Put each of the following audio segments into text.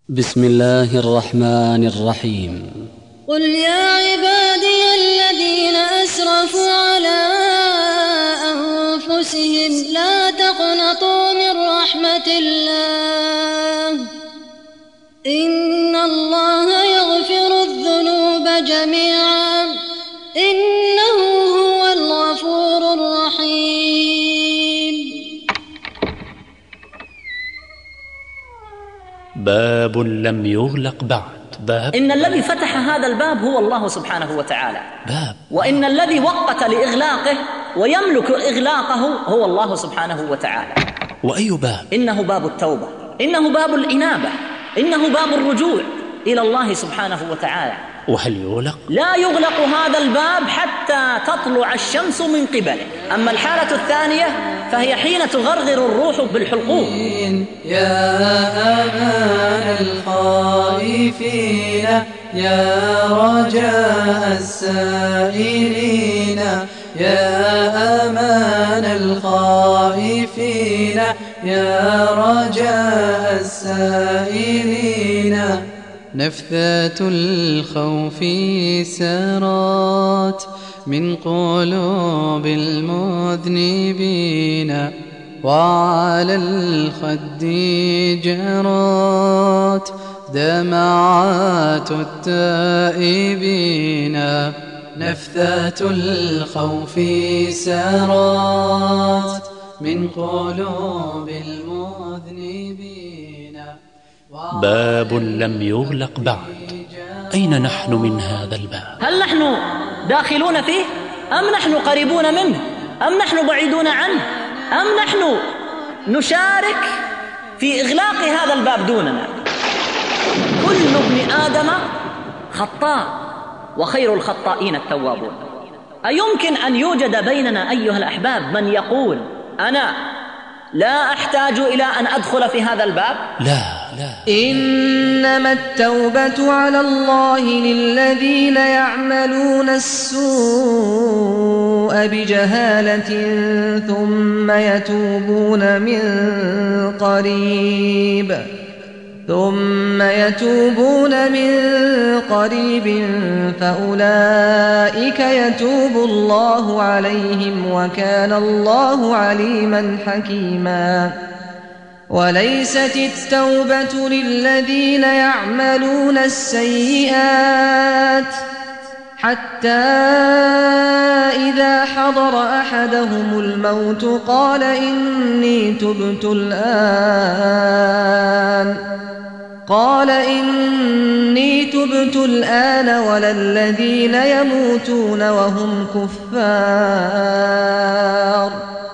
بسم الله الرحمن الرحيم. قل يا عبادي الذين أسرفوا على أنفسهم لا تقنطوا من رحمة الله إن الله يغفر الذنوب جميعا إنه هو الغفور الرحيم. باب لم يغلق بعد. باب إن الذي فتح هذا الباب هو الله سبحانه وتعالى، وإن الذي وقت لإغلاقه ويملك إغلاقه هو الله سبحانه وتعالى. وأي باب؟ إنه باب التوبة، إنه باب الإنابة، إنه باب الرجوع إلى الله سبحانه وتعالى. وهل يغلق؟ لا يغلق هذا الباب حتى تطلع الشمس من قبله. أما الحالة الثانية فهي حين تغرغر الروح بالحلقوم. يا أمان الخائفين يا رجاء السائلين يا أمان الخائفين يا رجاء السائلين. نفثات الخوف سرات من قلوب المذنبين وعلى الخد جرات دمعات التائبين. نفثات الخوف سرات من قلوب المذنبين. باب لم يغلق بعد. أين نحن من هذا الباب؟ هل نحن داخلون فيه أم نحن قريبون منه أم نحن بعيدون عنه أم نحن نشارك في إغلاق هذا الباب دوننا؟ كل ابن آدم خطاء وخير الخطائين التوابون. أيمكن أن يوجد بيننا أيها الأحباب من يقول أنا لا أحتاج إلى أن أدخل في هذا الباب؟ لا. إنما التوبة على الله للذين يعملون السوء بجهالة ثم يتوبون من قريب فأولئك يتوب الله عليهم وكان الله عليما حكيما. وليست التوبة للذين يعملون السيئات حتى إذا حضر أحدهم الموت قال إني تبت الآن ولا الذين يموتون وهم كفار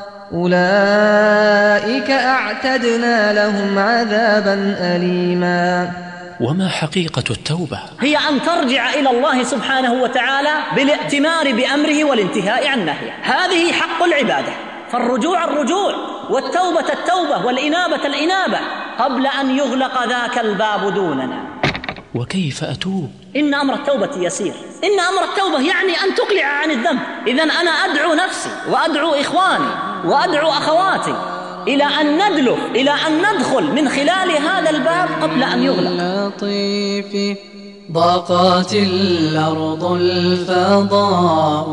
أولئك أعتدنا لهم عذابا أليما. وما حقيقة التوبة؟ هي أن ترجع إلى الله سبحانه وتعالى بالائتمار بأمره والانتهاء عن نهيه. هذه حق العبادة، فالرجوع الرجوع والتوبة التوبة والإنابة الإنابة قبل أن يغلق ذاك الباب دوننا. وكيف أتوب؟ إن أمر التوبة يسير. إن أمر التوبة يعني أن تقلع عن الذنب. إذن أنا أدعو نفسي وأدعو إخواني وأدعو أخواتي إلى أن ندلف، إلى أن ندخل من خلال هذا الباب قبل أن يغلق. ضاقت الأرض الفضاء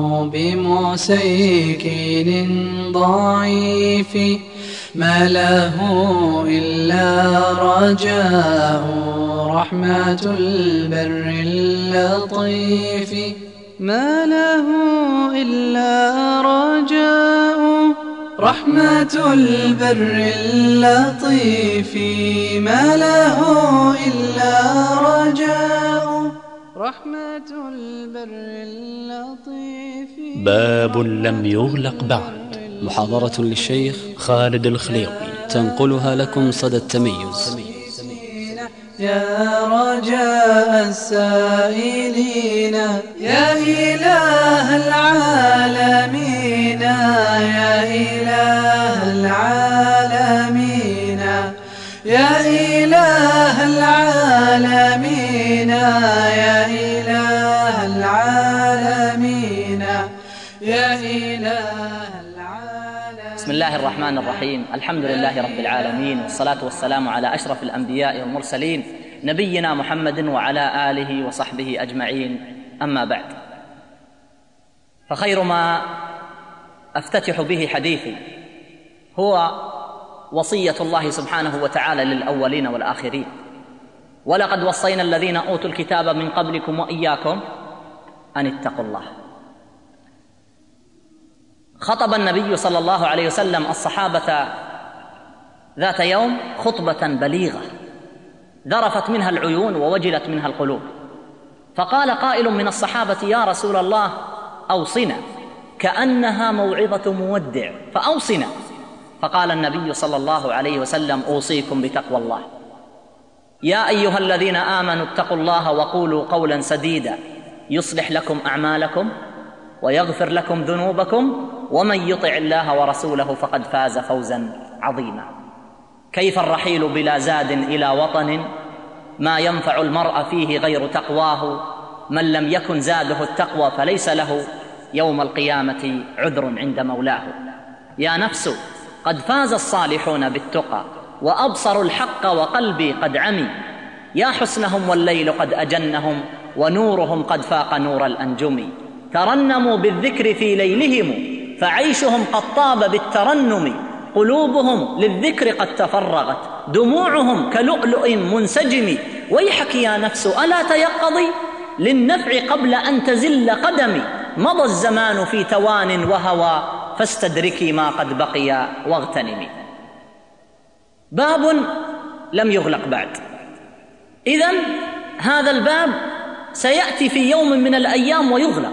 بمسيكين ضعيف ما له إلا رجاء رحمة البر اللطيف. ما له إلا رجاء رحمة البر اللطيف. ما له إلا رجاء رحمة البر اللطيف. باب لم يغلق بعد. محاضرة للشيخ خالد الخليوي تنقلها لكم صدى التميز. يا رجاء السائلين يا إله العالمين يا إله العالمين يا إله العالمين يا إله العالمين يا إله العالمين. بسم الله الرحمن الرحيم. الحمد لله رب العالمين، والصلاة والسلام على أشرف الأنبياء والمرسلين نبينا محمد وعلى آله وصحبه أجمعين. أما بعد، فخير ما أفتتح به حديثي هو وصية الله سبحانه وتعالى للأولين والآخرين: ولقد وصينا الذين أوتوا الكتاب من قبلكم وإياكم أن اتقوا الله. خطب النبي صلى الله عليه وسلم الصحابة ذات يوم خطبة بليغة ذرفت منها العيون ووجلت منها القلوب، فقال قائل من الصحابة: يا رسول الله أوصنا، كأنها موعظة مودع، فأوصنا. فقال النبي صلى الله عليه وسلم: أوصيكم بتقوى الله. يا أيها الذين آمنوا اتقوا الله وقولوا قولا سديدا يصلح لكم أعمالكم ويغفر لكم ذنوبكم ومن يطع الله ورسوله فقد فاز فوزا عظيما. كيف الرحيل بلا زاد إلى وطن ما ينفع المرء فيه غير تقواه، من لم يكن زاده التقوى فليس له يوم القيامة عذر عند مولاه. يا نفس قد فاز الصالحون بالتقى وأبصروا الحق وقلبي قد عمي، يا حسنهم والليل قد أجنهم ونورهم قد فاق نور الأنجم. ترنموا بالذكر في ليلهم فعيشهم قد طاب بالترنم، قلوبهم للذكر قد تفرغت دموعهم كلؤلؤ منسجم. ويحك يا نفس ألا تيقظي للنفع قبل أن تزل قدمي، مضى الزمان في توان وهوى فاستدركي ما قد بقي واغتنمي. باب لم يغلق بعد. إذن هذا الباب سيأتي في يوم من الأيام ويغلق.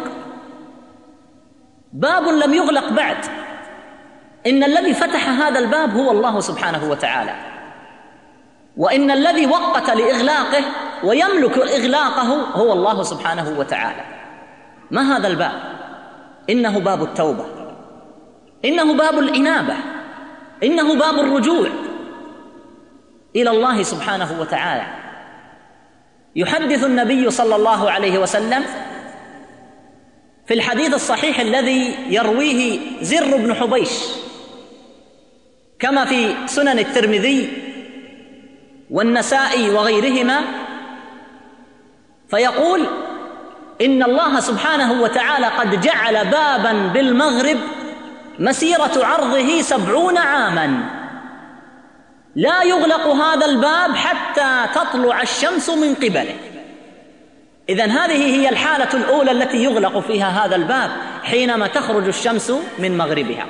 باب لم يغلق بعد، إن الذي فتح هذا الباب هو الله سبحانه وتعالى، وإن الذي وقت لإغلاقه ويملك إغلاقه هو الله سبحانه وتعالى. ما هذا الباب؟ إنه باب التوبة، إنه باب الإنابة، إنه باب الرجوع إلى الله سبحانه وتعالى. يحدث النبي صلى الله عليه وسلم في الحديث الصحيح الذي يرويه زر بن حبيش كما في سنن الترمذي والنسائي وغيرهما، فيقول: إن الله سبحانه وتعالى قد جعل بابا بالمغرب مسيرة عرضه 70 عاما لا يغلق هذا الباب حتى تطلع الشمس من قبله. إذن هذه هي الحالة الأولى التي يغلق فيها هذا الباب، حينما تخرج الشمس من مغربها.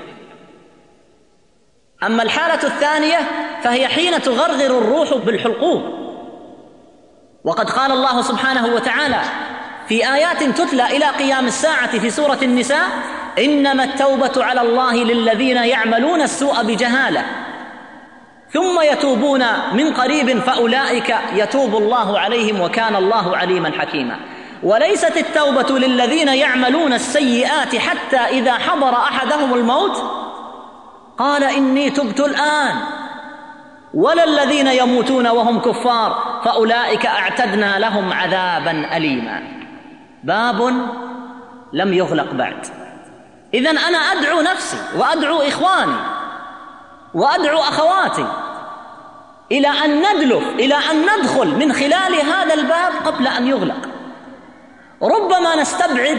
أما الحالة الثانية فهي حين تغرغر الروح بالحلقوم. وقد قال الله سبحانه وتعالى في آيات تتلى إلى قيام الساعة في سورة النساء: إنما التوبة على الله للذين يعملون السوء بجهالة ثم يتوبون من قريب فأولئك يتوب الله عليهم وكان الله عليما حكيما. وليست التوبة للذين يعملون السيئات حتى إذا حضر أحدهم الموت قال إني تبت الآن، ولا الذين يموتون وهم كفار فأولئك أعتدنا لهم عذابا أليما. باب لم يغلق بعد. إذن أنا أدعو نفسي وأدعو إخواني وأدعو أخواتي إلى أن ندلف، إلى أن ندخل من خلال هذا الباب قبل أن يغلق. ربما نستبعد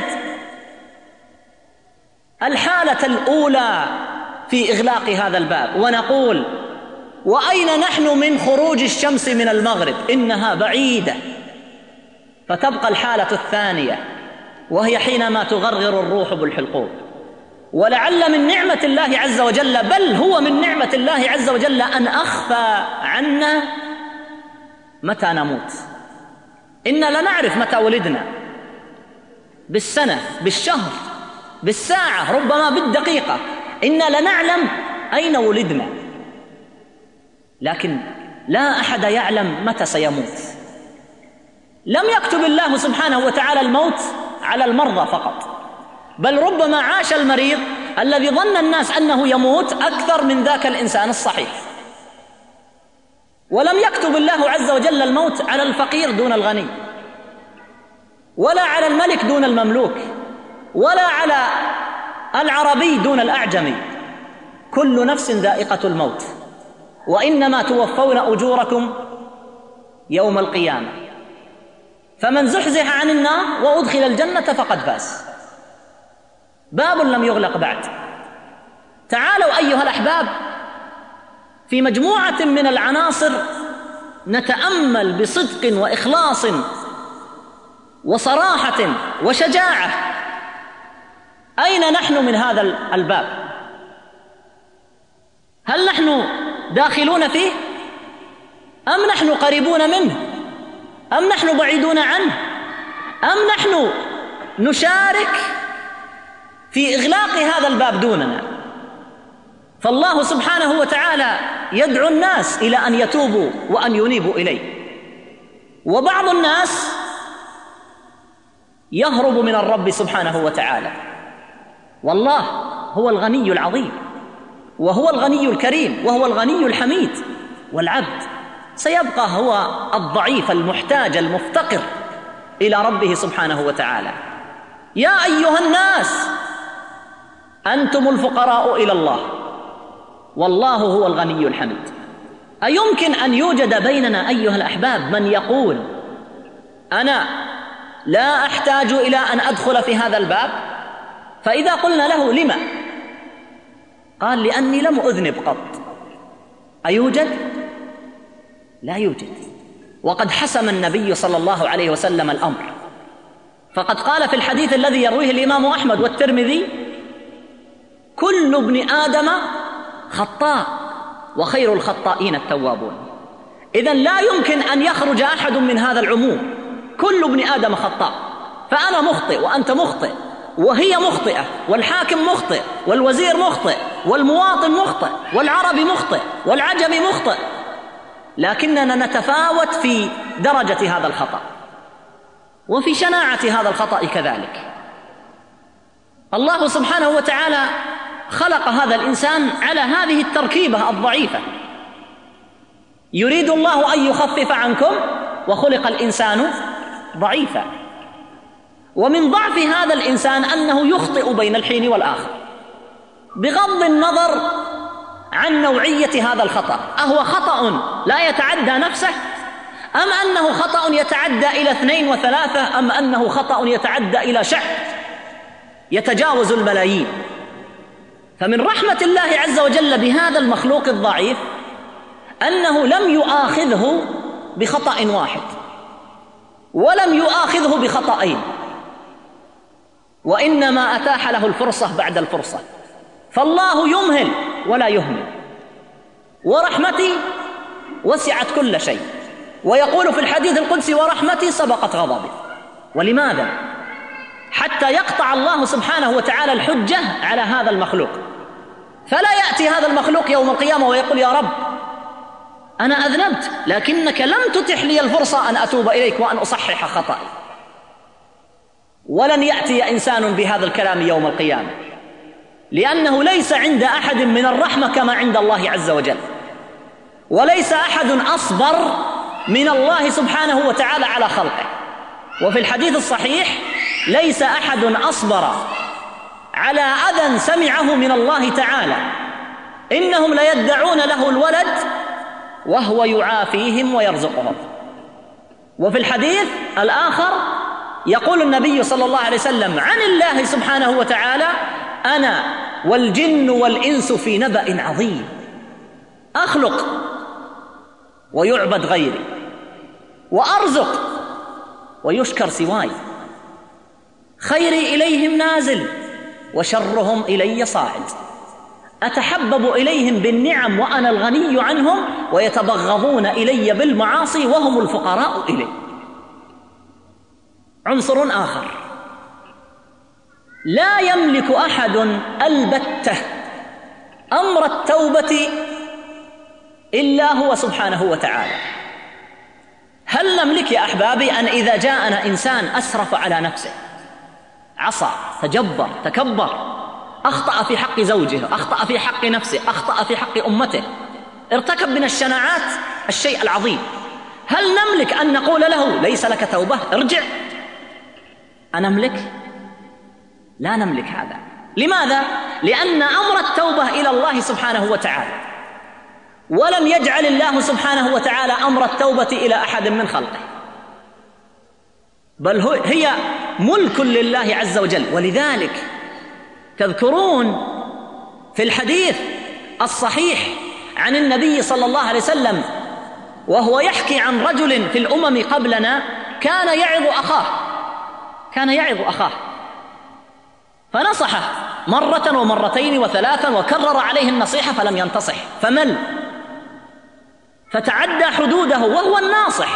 الحالة الأولى في إغلاق هذا الباب ونقول: وأين نحن من خروج الشمس من المغرب؟ إنها بعيدة. فتبقى الحالة الثانية وهي حينما تغرغر الروح بالحلقوم. ولعل من نعمة الله عز وجل، بل هو من نعمة الله عز وجل، أن أخفى عنا متى نموت. إنا لنعرف متى ولدنا، بالسنة، بالشهر، بالساعة، ربما بالدقيقة. إنا لنعلم أين ولدنا، لكن لا أحد يعلم متى سيموت. لم يكتب الله سبحانه وتعالى الموت على المرضى فقط، بل ربما عاش المريض الذي ظن الناس أنه يموت أكثر من ذاك الإنسان الصحيح. ولم يكتب الله عز وجل الموت على الفقير دون الغني، ولا على الملك دون المملوك، ولا على العربي دون الأعجمي، كل نفس ذائقة الموت وإنما توفون أجوركم يوم القيامة، فمن زحزح عن النار وأدخل الجنة فقد فاز. باب لم يغلق بعد. تعالوا أيها الأحباب في مجموعة من العناصر نتأمل بصدق وإخلاص وصراحة وشجاعة أين نحن من هذا الباب؟ هل نحن داخلون فيه أم نحن قريبون منه أم نحن بعيدون عنه أم نحن نشارك في إغلاق هذا الباب دوننا؟ فالله سبحانه وتعالى يدعو الناس إلى أن يتوبوا وأن ينيبوا إليه، وبعض الناس يهرب من الرب سبحانه وتعالى. والله هو الغني العظيم وهو الغني الكريم وهو الغني الحميد، والعبد سيبقى هو الضعيف المحتاج المفتقر إلى ربه سبحانه وتعالى. يا أيها الناس أنتم الفقراء إلى الله والله هو الغني الحميد. أيمكن أن يوجد بيننا أيها الأحباب من يقول أنا لا أحتاج إلى أن أدخل في هذا الباب؟ فإذا قلنا له لما؟ قال لأني لم أذنب قط. أيوجد؟ لا يوجد. وقد حسم النبي صلى الله عليه وسلم الأمر، فقد قال في الحديث الذي يرويه الإمام أحمد والترمذي: كل ابن آدم خطاء وخير الخطائين التوابون. إذن لا يمكن أن يخرج أحد من هذا العموم. كل ابن آدم خطاء، فأنا مخطئ وأنت مخطئ وهي مخطئة والحاكم مخطئ والوزير مخطئ والمواطن مخطئ والعربي مخطئ والعجمي مخطئ، لكننا نتفاوت في درجة هذا الخطأ وفي شناعة هذا الخطأ كذلك. الله سبحانه وتعالى خلق هذا الإنسان على هذه التركيبة الضعيفة. يريد الله أن يخفف عنكم وخلق الإنسان ضعيفا. ومن ضعف هذا الإنسان أنه يخطئ بين الحين والآخر، بغض النظر عن نوعية هذا الخطأ. أهو خطأ لا يتعدى نفسه أم أنه خطأ يتعدى إلى 2 و3 أم أنه خطأ يتعدى إلى شعب يتجاوز الملايين؟ فمن رحمة الله عز وجل بهذا المخلوق الضعيف أنه لم يؤاخذه بخطأ واحد ولم يؤاخذه بخطأين، وإنما أتاح له الفرصة بعد الفرصة. فالله يمهل ولا يهمل، ورحمتي وسعت كل شيء، ويقول في الحديث القدسي: ورحمتي سبقت غضبي. ولماذا؟ حتى يقطع الله سبحانه وتعالى الحجة على هذا المخلوق، فلا يأتي هذا المخلوق يوم القيامة ويقول: يا رب أنا أذنبت لكنك لم تتح لي الفرصة أن أتوب إليك وأن أصحح خطأي. ولن يأتي إنسان بهذا الكلام يوم القيامة، لأنه ليس عند أحد من الرحمة كما عند الله عز وجل، وليس أحد أصبر من الله سبحانه وتعالى على خلقه. وفي الحديث الصحيح: ليس أحد أصبر على أذى سمعه من الله تعالى، إنهم ليدعون له الولد وهو يعافيهم ويرزقهم. وفي الحديث الآخر يقول النبي صلى الله عليه وسلم عن الله سبحانه وتعالى: أنا والجن والإنس في نبأ عظيم، أخلق ويعبد غيري، وأرزق ويشكر سواي، خيري إليهم نازل وشرهم إلي صاعد، أتحبب إليهم بالنعم وأنا الغني عنهم، ويتبغضون إلي بالمعاصي وهم الفقراء إلي. عنصر آخر لا يملك أحد البتة أمر التوبة إلا هو سبحانه وتعالى. هل نملك يا أحبابي أن إذا جاءنا إنسان أسرف على نفسه، عصى، تجبر، تكبر، أخطأ في حق زوجه، أخطأ في حق نفسه، أخطأ في حق أمته، ارتكب من الشناعات الشيء العظيم، هل نملك أن نقول له ليس لك توبة، ارجع؟ أنملك؟ لا نملك هذا. لماذا؟ لأن أمر التوبة إلى الله سبحانه وتعالى، ولم يجعل الله سبحانه وتعالى أمر التوبة إلى أحد من خلقه، بل هي ملك لله عز وجل. ولذلك تذكرون في الحديث الصحيح عن النبي صلى الله عليه وسلم وهو يحكي عن رجل في الأمم قبلنا كان يعظ أخاه فنصحه مرة ومرتين وثلاثا وكرر عليه النصيحة فلم ينتصح، فمل فتعدى حدوده وهو الناصح،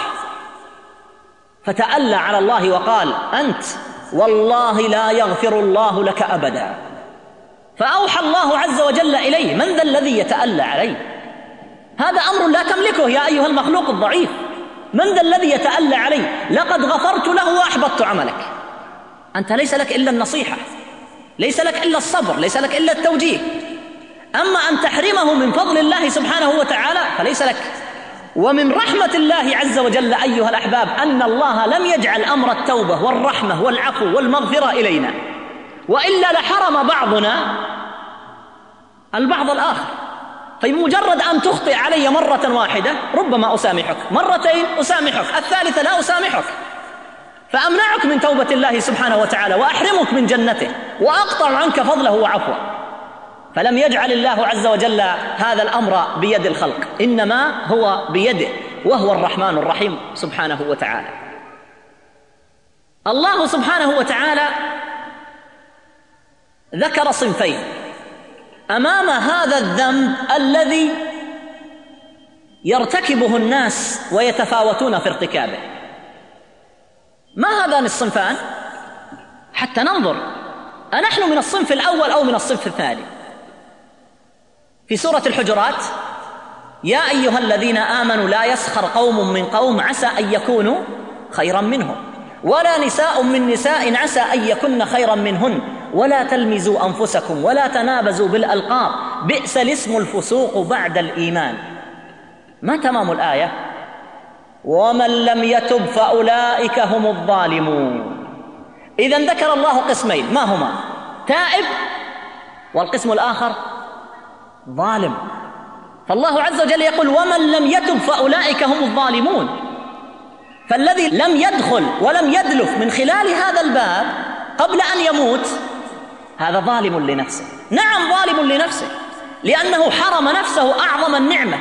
فتألى على الله وقال: أنت والله لا يغفر الله لك أبدا. فأوحى الله عز وجل إليه: من ذا الذي يتألى علي؟ هذا أمر لا تملكه يا أيها المخلوق الضعيف، من ذا الذي يتألى علي؟ لقد غفرت له وأحبطت عملك. أنت ليس لك إلا النصيحة، ليس لك إلا الصبر، ليس لك إلا التوجيه، أما أن تحرمه من فضل الله سبحانه وتعالى فليس لك. ومن رحمة الله عز وجل أيها الأحباب أن الله لم يجعل أمر التوبة والرحمة والعفو والمغفرة إلينا، وإلا لحرم بعضنا البعض الآخر. فبمجرد أن تخطئ علي مرة واحدة ربما أسامحك، مرتين أسامحك، الثالثة لا أسامحك، فأمنعك من توبة الله سبحانه وتعالى وأحرمك من جنته وأقطع عنك فضله وعفوه. فلم يجعل الله عز وجل هذا الأمر بيد الخلق، إنما هو بيده، وهو الرحمن الرحيم سبحانه وتعالى. الله سبحانه وتعالى ذكر صنفين أمام هذا الذنب الذي يرتكبه الناس ويتفاوتون في ارتكابه. ما هذان الصنفان؟ حتى ننظر أنحن من الصنف الأول أو من الصنف الثاني. في سورة الحجرات: يا أيها الذين آمنوا لا يسخر قوم من قوم عسى أن يكونوا خيرا منهم، ولا نساء من نساء عسى أن يكن خيرا منهن، ولا تلمزوا أنفسكم ولا تنابزوا بالألقاب بئس الاسم الفسوق بعد الإيمان. ما تمام الآية؟ ومن لم يتب فأولئك هم الظالمون. إذن ذكر الله قسمين، ما هما؟ تائب، والقسم الآخر ظالم. فالله عز وجل يقول: ومن لم يتب فأولئك هم الظالمون. فالذي لم يدخل ولم يدلف من خلال هذا الباب قبل أن يموت هذا ظالم لنفسه. نعم ظالم لنفسه، لأنه حرم نفسه أعظم النعمة،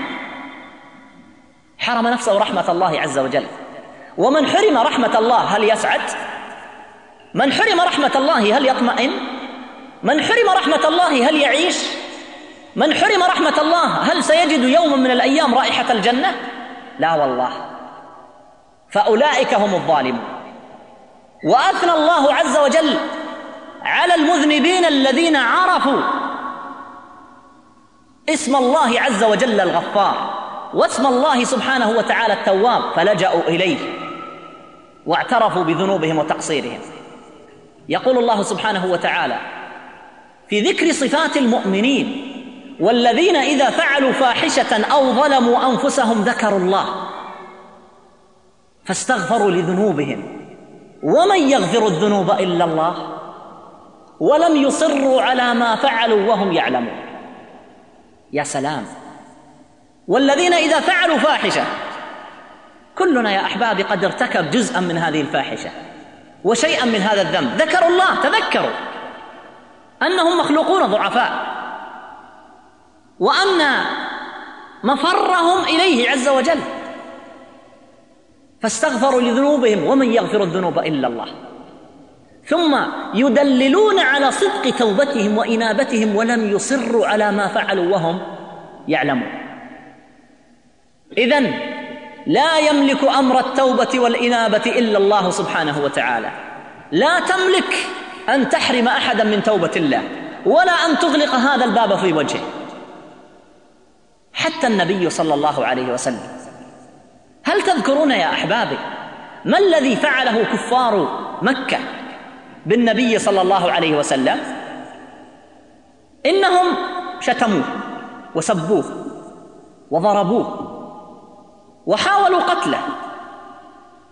حرم نفسه رحمة الله عز وجل. ومن حرم رحمة الله هل يسعد؟ من حرم رحمة الله هل يطمئن؟ من حرم رحمة الله هل يعيش؟ من حرم رحمة الله هل سيجد يوما من الأيام رائحة الجنة؟ لا والله. فأولئك هم الظالمون. وأثنى الله عز وجل على المذنبين الذين عرفوا اسم الله عز وجل الغفار واسم الله سبحانه وتعالى التواب، فلجأوا إليه واعترفوا بذنوبهم وتقصيرهم. يقول الله سبحانه وتعالى في ذكر صفات المؤمنين: والذين إذا فعلوا فاحشة أو ظلموا أنفسهم ذكروا الله فاستغفروا لذنوبهم ومن يغفر الذنوب إلا الله ولم يصروا على ما فعلوا وهم يعلمون. يا سلام! والذين إذا فعلوا فاحشة، كلنا يا أحبابي قد ارتكب جزءا من هذه الفاحشة وشيئا من هذا الذنب، ذكروا الله، تذكروا أنهم مخلوقون ضعفاء وأن مفرهم إليه عز وجل، فاستغفروا لذنوبهم ومن يغفر الذنوب إلا الله، ثم يدللون على صدق توبتهم وإنابتهم ولم يصروا على ما فعلوا وهم يعلمون. إذن لا يملك أمر التوبة والإنابة إلا الله سبحانه وتعالى. لا تملك أن تحرم أحدا من توبة الله ولا أن تغلق هذا الباب في وجهه. حتى النبي صلى الله عليه وسلم، هل تذكرون يا أحبابي ما الذي فعله كفار مكة بالنبي صلى الله عليه وسلم؟ إنهم شتموه وسبوه وضربوه وحاولوا قتله،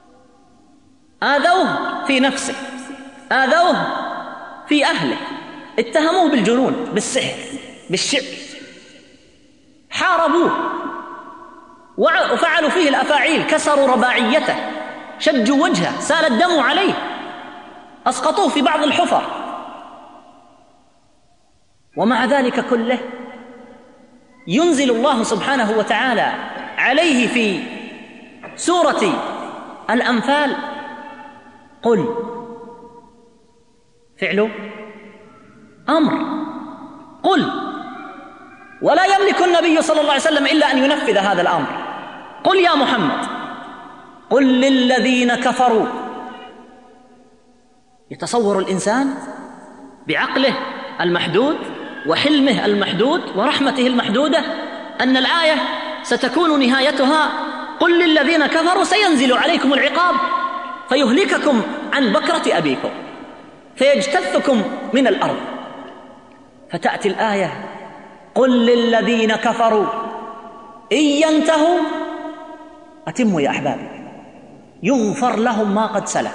آذوه في نفسه، آذوه في أهله، اتهموه بالجنون، بالسحر، بالشعر، حاربوه وفعلوا فيه الأفاعيل، كسروا رباعيته، شجوا وجهه، سال الدم عليه، أسقطوه في بعض الحفر. ومع ذلك كله ينزل الله سبحانه وتعالى عليه في سورة الأنفال: قل، فعل أمر، قل. ولا يملك النبي صلى الله عليه وسلم إلا أن ينفذ هذا الأمر. قل يا محمد، قل للذين كفروا. يتصور الإنسان بعقله المحدود وحلمه المحدود ورحمته المحدودة أن الآية ستكون نهايتها: قل للذين كفروا سينزل عليكم العقاب فيهلككم عن بكرة أبيكم فيجتثكم من الأرض. فتأتي الآية: قل للذين كفروا إن ينتهوا، أتموا يا أحبابي، يغفر لهم ما قد سلف.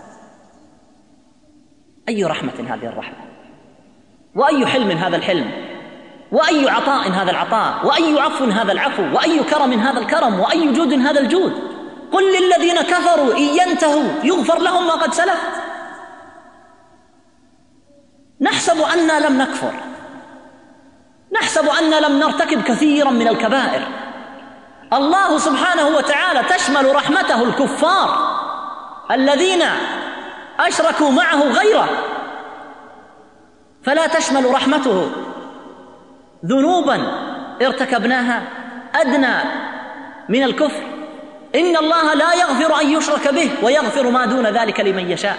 أي رحمة هذه الرحمة، وأي حلم هذا الحلم، وأي عطاء هذا العطاء، وأي عفو هذا العفو، وأي كرم هذا الكرم، وأي جود هذا الجود. قل للذين كفروا إن ينتهوا يغفر لهم ما قد سلف. نحسب أننا لم نكفر، نحسب أننا لم نرتكب كثيرا من الكبائر. الله سبحانه وتعالى تشمل رحمته الكفار الذين أشركوا معه غيره، فلا تشمل رحمته ذنوبا ارتكبناها أدنى من الكفر. إن الله لا يغفر أن يشرك به ويغفر ما دون ذلك لمن يشاء.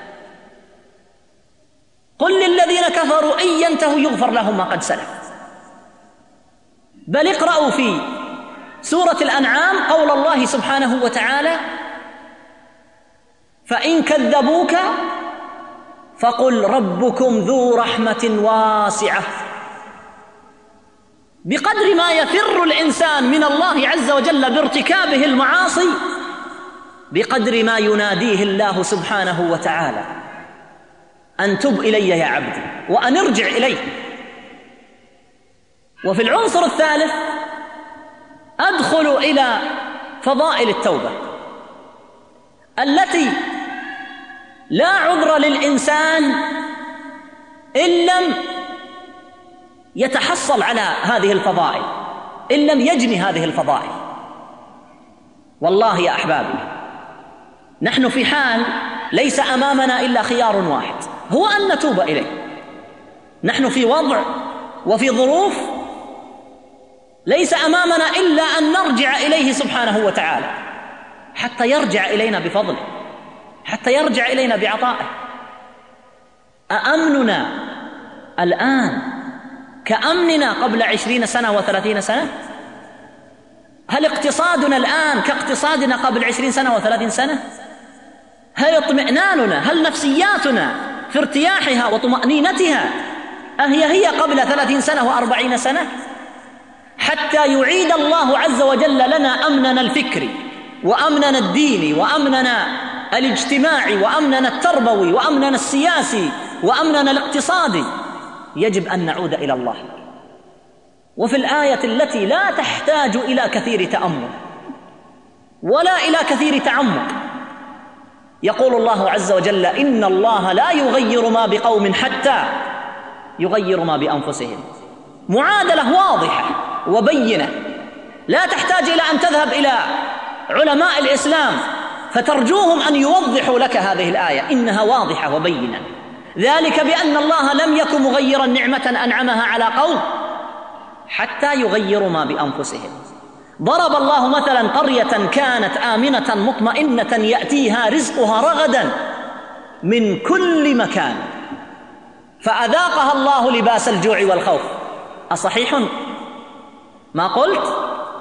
قل للذين كفروا إن ينتهوا يغفر لهم ما قد سلف. بل اقرأوا في سورة الأنعام قول الله سبحانه وتعالى: فإن كذبوك فقل ربكم ذو رحمة واسعة. بقدر ما يفر الإنسان من الله عز وجل بارتكابه المعاصي، بقدر ما يناديه الله سبحانه وتعالى: أن تب إلي يا عبدي وأن ارجع إلي. وفي العنصر الثالث أدخل إلى فضائل التوبة التي لا عذر للإنسان إن لم يتحصل على هذه الفضائل، إن لم يجني هذه الفضائل. والله يا أحبابي، نحن في حال ليس أمامنا إلا خيار واحد، هو أن نتوب إليه. نحن في وضع وفي ظروف ليس أمامنا إلا أن نرجع إليه سبحانه وتعالى حتى يرجع إلينا بفضله، حتى يرجع إلينا بعطائه. أأمننا الآن كأمننا قبل 20 سنة و30 سنة؟ هل اقتصادنا الآن كاقتصادنا قبل 20 سنة و30 سنة؟ هل اطمئناننا، هل نفسياتنا في ارتياحها وطمأنينتها هي قبل 30 سنة و40 سنة؟ حتى يعيد الله عز وجل لنا أمننا الفكري وأمننا الديني وأمننا الاجتماعي وأمننا التربوي وأمننا السياسي وأمننا الاقتصادي، يجب أن نعود إلى الله. وفي الآية التي لا تحتاج إلى كثير تأمل ولا إلى كثير تعمق يقول الله عز وجل: إن الله لا يغير ما بقوم حتى يغير ما بأنفسهم. معادلة واضحة وبينة، لا تحتاج إلى أن تذهب إلى علماء الإسلام فترجوهم أن يوضحوا لك هذه الآية، إنها واضحة وبينة. ذلك بأن الله لم يكن مغيرا نعمة أنعمها على قوم حتى يغيروا ما بأنفسهم. ضرب الله مثلا قرية كانت آمنة مطمئنة يأتيها رزقها رغدا من كل مكان فأذاقها الله لباس الجوع والخوف. أصحيح ما قلت؟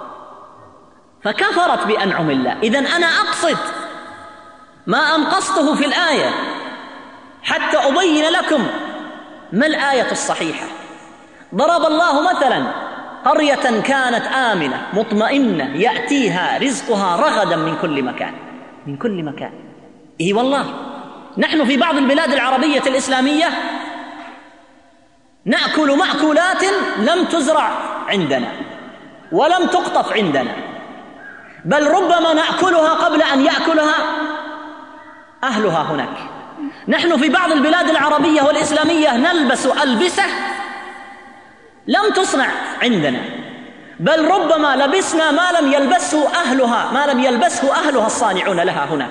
فكفرت بأنعم الله. إذن أنا أقصد ما أنقصته في الآية حتى أبين لكم ما الآية الصحيحة. ضرب الله مثلا قرية كانت آمنة مطمئنة يأتيها رزقها رغدا من كل مكان. من كل مكان. إيه والله، نحن في بعض البلاد العربية الإسلامية نأكل مأكولات لم تزرع عندنا ولم تقطف عندنا، بل ربما نأكلها قبل أن يأكلها أهلها هناك. نحن في بعض البلاد العربية والإسلامية نلبس ألبسة لم تصنع عندنا، بل ربما لبسنا ما لم يلبسه أهلها الصانعون لها هناك،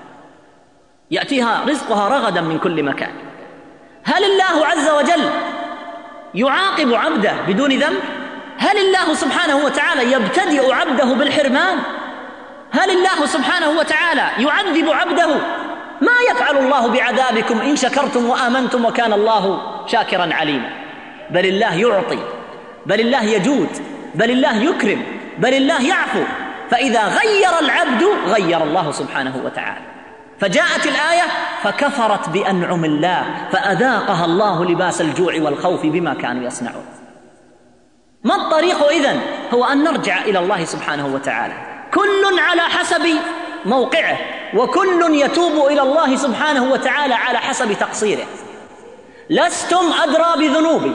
يأتيها رزقها رغدا من كل مكان. هل الله عز وجل يعاقب عبده بدون ذنب؟ هل الله سبحانه وتعالى يبتدئ عبده بالحرمان؟ هل الله سبحانه وتعالى يعذب عبده؟ ما يفعل الله بعذابكم إن شكرتم وآمنتم وكان الله شاكرا عليما. بل الله يعطي، بل الله يجود، بل الله يكرم، بل الله يعفو. فإذا غير العبد غير الله سبحانه وتعالى. فجاءت الآية فكفرت بأنعم الله فأذاقها الله لباس الجوع والخوف بما كانوا يصنعون. ما الطريق إذن؟ هو أن نرجع إلى الله سبحانه وتعالى، كل على حسب موقعه، وكل يتوب إلى الله سبحانه وتعالى على حسب تقصيره. لستم أدرى بذنوبي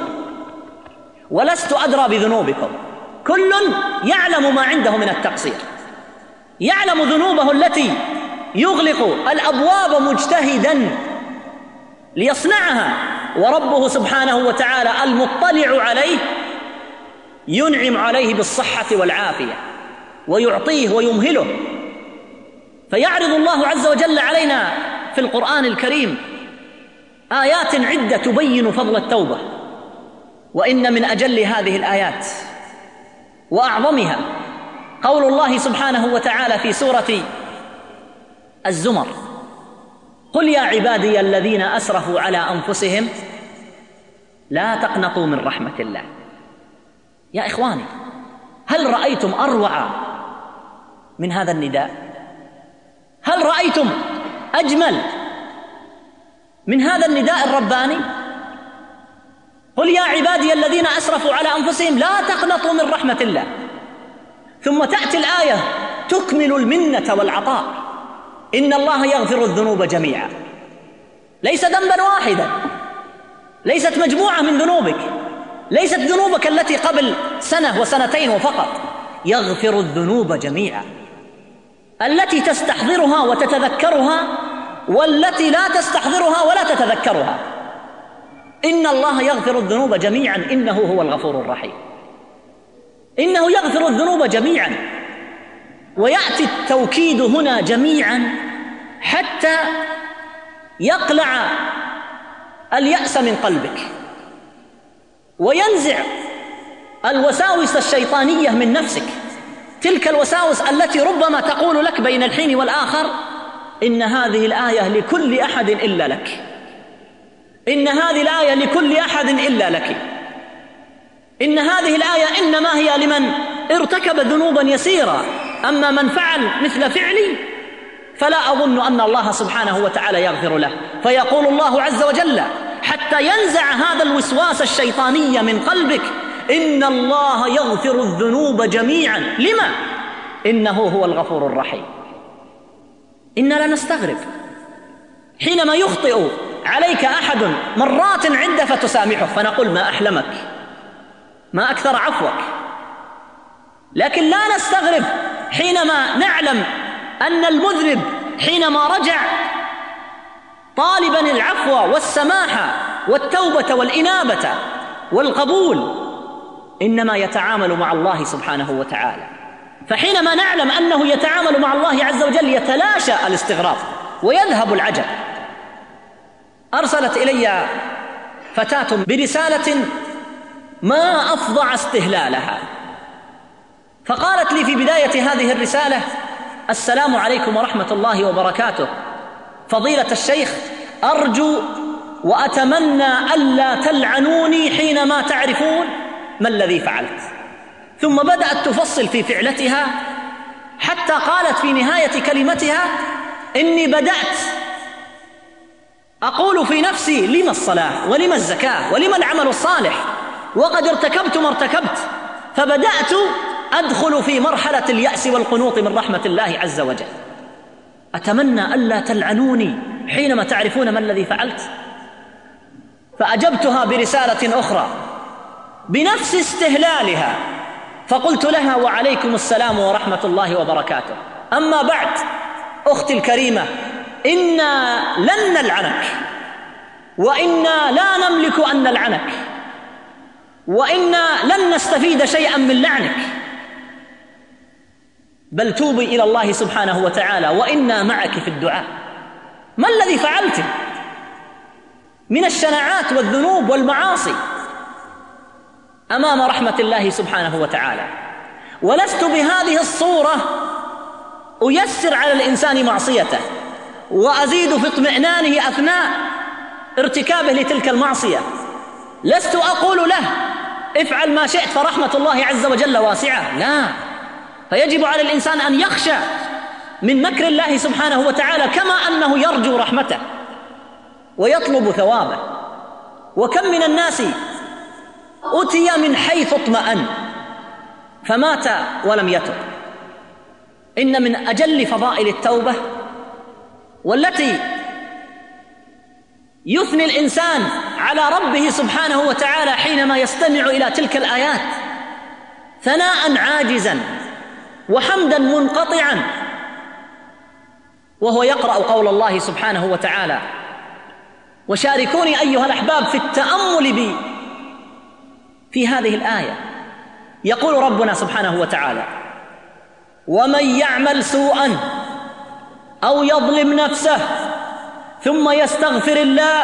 ولست أدرى بذنوبكم، كل يعلم ما عنده من التقصير، يعلم ذنوبه التي يغلق الأبواب مجتهدا ليصنعها، وربه سبحانه وتعالى المطلع عليه ينعم عليه بالصحة والعافية ويعطيه ويمهله. فيعرض الله عز وجل علينا في القرآن الكريم آيات عدة تبين فضل التوبة، وإن من أجل هذه الآيات وأعظمها قول الله سبحانه وتعالى في سورة الزمر: قل يا عبادي الذين أسرفوا على أنفسهم لا تقنطوا من رحمة الله. يا إخواني، هل رأيتم أروع من هذا النداء؟ هل رأيتم أجمل من هذا النداء الرباني؟ قل يا عبادي الذين أسرفوا على أنفسهم لا تقنطوا من رحمة الله. ثم تأتي الآية تكمل المنة والعطاء: إن الله يغفر الذنوب جميعا. ليس ذنبا واحدا، ليست مجموعة من ذنوبك، ليست ذنوبك التي قبل سنة وسنتين وفقط، يغفر الذنوب جميعا، التي تستحضرها وتتذكرها والتي لا تستحضرها ولا تتذكرها. إن الله يغفر الذنوب جميعا إنه هو الغفور الرحيم. إنه يغفر الذنوب جميعا، ويأتي التوكيد هنا جميعا حتى يقلع اليأس من قلبك وينزع الوساوس الشيطانية من نفسك، تلك الوساوس التي ربما تقول لك بين الحين والآخر: إن هذه الآية لكل أحد إلا لك، إن هذه الآية لكل أحد إلا لك، إن هذه الآية إنما هي لمن ارتكب ذنوبا يسيرا، أما من فعل مثل فعلي فلا أظن أن الله سبحانه وتعالى يغفر له. فيقول الله عز وجل حتى ينزع هذا الوسواس الشيطاني من قلبك: إن الله يغفر الذنوب جميعا. لما؟ إنه هو الغفور الرحيم. إننا لنستغرب حينما يخطئ عليك أحد مرات عدة فتسامحه، فنقول: ما أحلمك، ما أكثر عفوك. لكن لا نستغرب حينما نعلم أن المذنب حينما رجع طالبا العفو والسماحة والتوبة والإنابة والقبول إنما يتعامل مع الله سبحانه وتعالى. فحينما نعلم أنه يتعامل مع الله عز وجل يتلاشى الاستغراب ويذهب العجب. أرسلت إلي فتاة برسالة ما أفظع استهلالها، فقالت لي في بداية هذه الرسالة: السلام عليكم ورحمة الله وبركاته، فضيلة الشيخ، أرجو وأتمنى ألا تلعنوني حينما تعرفون ما الذي فعلت. ثم بدأت تفصل في فعلتها حتى قالت في نهاية كلمتها: إني بدأت أقول في نفسي: لما الصلاة ولما الزكاة ولما العمل الصالح وقد ارتكبت ما ارتكبت، فبدأت أدخل في مرحلة اليأس والقنوط من رحمة الله عز وجل. أتمنى ألا تلعنوني حينما تعرفون ما الذي فعلت. فأجبتها برسالة أخرى بنفس استهلالها، فقلت لها: وعليكم السلام ورحمة الله وبركاته. أما بعد أختي الكريمة، إنا لن نلعنك، وإنا لا نملك أن نلعنك، وإنا لن نستفيد شيئا من لعنك، بل توبي إلى الله سبحانه وتعالى وإنا معك في الدعاء. ما الذي فعلته من الشناعات والذنوب والمعاصي أمام رحمة الله سبحانه وتعالى؟ ولست بهذه الصورة أيسر على الإنسان معصيته وأزيد في اطمئنانه أثناء ارتكابه لتلك المعصية. لست أقول له: افعل ما شئت فرحمة الله عز وجل واسعة، لا، فيجب على الإنسان أن يخشى من مكر الله سبحانه وتعالى كما أنه يرجو رحمته ويطلب ثوابه. وكم من الناس أتي من حيث اطمأن فمات ولم يتب. إن من أجل فضائل التوبة، والتي يثني الإنسان على ربه سبحانه وتعالى حينما يستمع إلى تلك الآيات ثناء عاجزا وحمدا منقطعا، وهو يقرأ قول الله سبحانه وتعالى. وشاركوني أيها الأحباب في التأمل في هذه الآية. يقول ربنا سبحانه وتعالى: ومن يعمل سوءا أو يظلم نفسه ثم يستغفر الله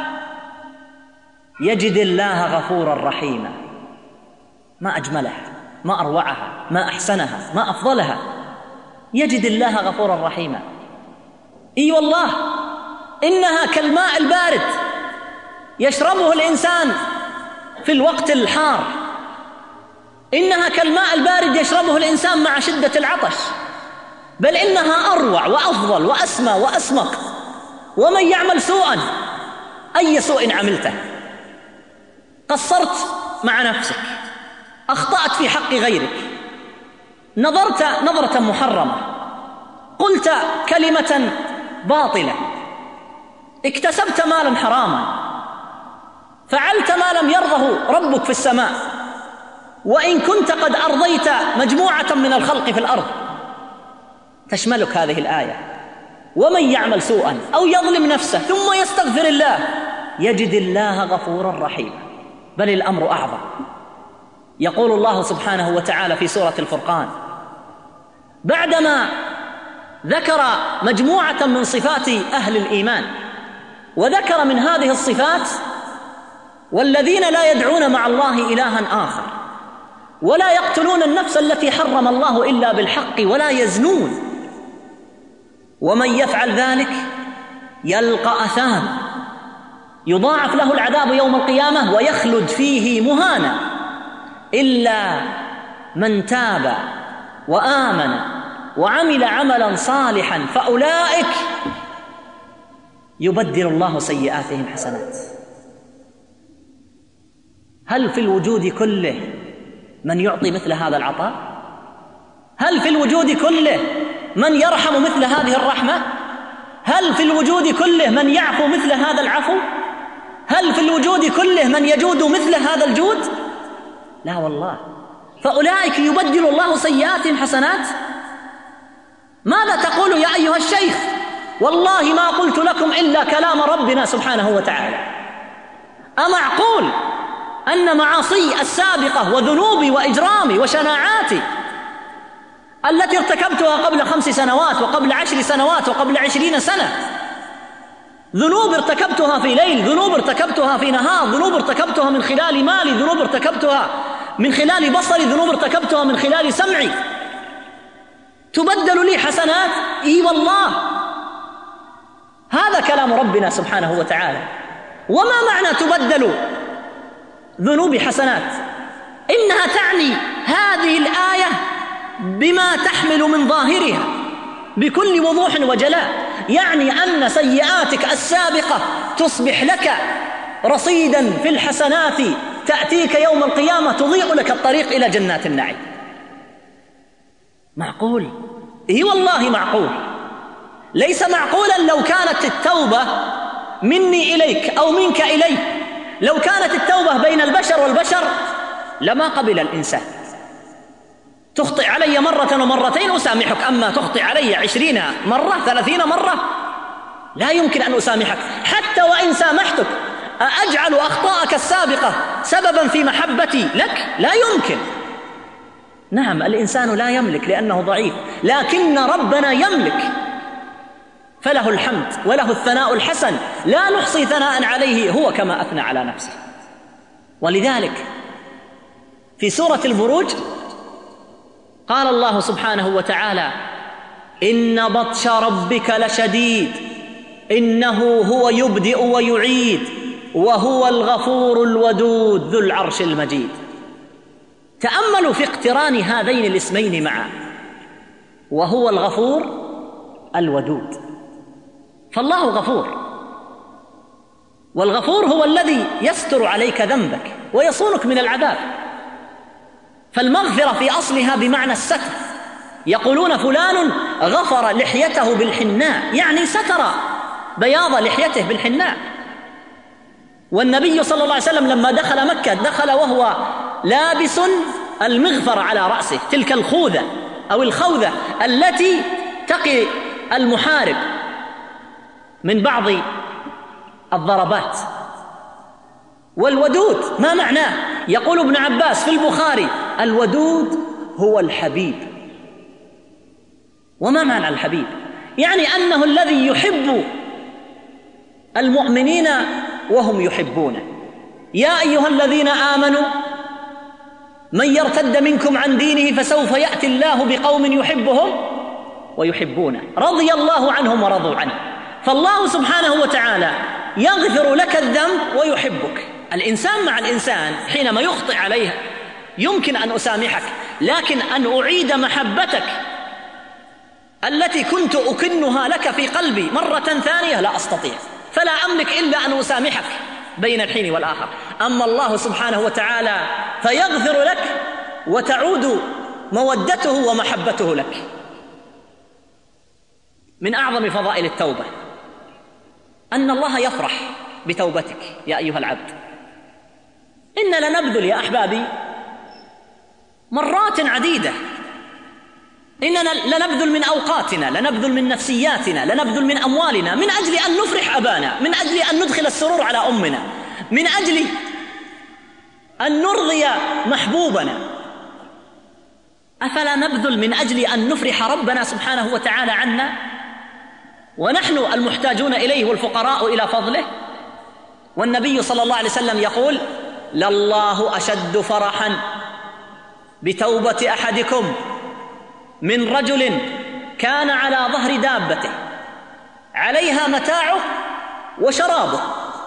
يجد الله غفورا رحيما. ما أجملها، ما أروعها، ما أحسنها، ما أفضلها. يجد الله غفورا رحيما. إي والله، إنها كالماء البارد يشربه الإنسان في الوقت الحار، إنها كالماء البارد يشربه الإنسان مع شدة العطش، بل إنها أروع وأفضل وأسمى وأسمق. ومن يعمل سوءا، أي سوء عملته؟ قصرت مع نفسك، أخطأت في حق غيرك، نظرت نظرة محرمة، قلت كلمة باطلة، اكتسبت مالا حراما، فعلت ما لم يرضه ربك في السماء، وإن كنت قد أرضيت مجموعة من الخلق في الأرض. تشملك هذه الآية: ومن يعمل سوءا أو يظلم نفسه ثم يستغفر الله يجد الله غفورا رحيما. بل الأمر أعظم. يقول الله سبحانه وتعالى في سورة الفرقان بعدما ذكر مجموعة من صفات أهل الإيمان، وذكر من هذه الصفات: والذين لا يدعون مع الله إلها آخر ولا يقتلون النفس التي حرم الله إلا بالحق ولا يزنون ومن يفعل ذلك يلقى أثاما يضاعف له العذاب يوم القيامة ويخلد فيه مهانا إلا من تاب وآمن وعمل عملا صالحا فأولئك يبدل الله سيئاتهم حسنات. هل في الوجود كله من يعطي مثل هذا العطاء؟ هل في الوجود كله من يرحم مثل هذه الرحمة؟ هل في الوجود كله من يعفو مثل هذا العفو؟ هل في الوجود كله من يجود مثل هذا الجود؟ لا والله. فأولئك يبدل الله سيئاتهم حسنات. ماذا تقول يا أيها الشيخ؟ والله ما قلت لكم إلا كلام ربنا سبحانه وتعالى. أمعقول أن معاصي السابقة وذنوبي وإجرامي وشناعاتي التي ارتكبتها قبل 5 سنوات وقبل 10 سنوات وقبل 20 سنة، ذنوب ارتكبتها في ليل، ذنوب ارتكبتها في نهار، ذنوب ارتكبتها من خلال مالي، ذنوب ارتكبتها من خلال بصري، ذنوب ارتكبتها من خلال سمعي، تبدل لي حسنات؟ إي والله. هذا كلام ربنا سبحانه وتعالى. وما معنى تبدل ذنوب حسنات؟ إنها تعني هذه الآية بما تحمل من ظاهرها بكل وضوح وجلاء، يعني أن سيئاتك السابقة تصبح لك رصيدا في الحسنات تأتيك يوم القيامة تضيء لك الطريق إلى جنات النعيم. معقول؟ إيه والله معقول. ليس معقولا لو كانت التوبة مني إليك أو منك إلي لو كانت التوبة بين البشر والبشر لما قبل الإنسان. تخطئ علي مرة ومرتين أسامحك، أما تخطئ علي 20 مرة 30 مرة لا يمكن أن أسامحك. حتى وإن سامحتك أجعل أخطاءك السابقة سببا في محبتي لك؟ لا يمكن. نعم الإنسان لا يملك لأنه ضعيف، لكن ربنا يملك، فله الحمد وله الثناء الحسن، لا نحصي ثناء عليه هو كما أثنى على نفسه. ولذلك في سورة البروج قال الله سبحانه وتعالى: إن بطش ربك لشديد إنه هو يبدئ ويعيد وهو الغفور الودود ذو العرش المجيد. تأملوا في اقتران هذين الاسمين معا، وهو الغفور الودود. فالله غفور، والغفور هو الذي يستر عليك ذنبك ويصونك من العذاب. فالمغفرة في أصلها بمعنى الستر. يقولون فلان غفر لحيته بالحناء، يعني ستر بياض لحيته بالحناء. والنبي صلى الله عليه وسلم لما دخل مكة دخل وهو لابس المغفر على رأسه، تلك الخوذة أو الخوذة التي تقي المحارب من بعض الضربات. والودود ما معناه؟ يقول ابن عباس في البخاري: الودود هو الحبيب. وما معنى الحبيب؟ يعني أنه الذي يحب المؤمنين وهم يحبونه. يا أيها الذين آمنوا من يرتد منكم عن دينه فسوف يأتي الله بقوم يحبهم ويحبونه، رضي الله عنهم ورضوا عنه. فالله سبحانه وتعالى يغفر لك الذنب ويحبك. الإنسان مع الإنسان حينما يخطئ عليه يمكن أن أسامحك، لكن أن أعيد محبتك التي كنت أكنها لك في قلبي مرة ثانية لا أستطيع، فلا أملك إلا أن أسامحك بين الحين والآخر. أما الله سبحانه وتعالى فيغفر لك وتعود مودته ومحبته لك. من أعظم فضائل التوبة أن الله يفرح بتوبتك يا أيها العبد. إننا لنبذل يا أحبابي مرات عديدة، إننا لنبذل من أوقاتنا، لنبذل من نفسياتنا، لنبذل من أموالنا من أجل أن نفرح أبانا، من أجل أن ندخل السرور على أمنا، من أجل أن نرضي محبوبنا. أفلا نبذل من أجل أن نفرح ربنا سبحانه وتعالى عنا ونحن المحتاجون إليه والفقراء إلى فضله؟ والنبي صلى الله عليه وسلم يقول: لله أشد فرحا بتوبة أحدكم من رجل كان على ظهر دابته عليها متاعه وشرابه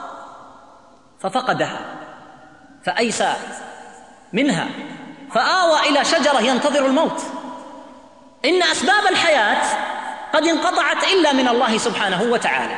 ففقدها فأيسى منها فآوى إلى شجرة ينتظر الموت. إن أسباب الحياة قد انقطعت إلا من الله سبحانه وتعالى،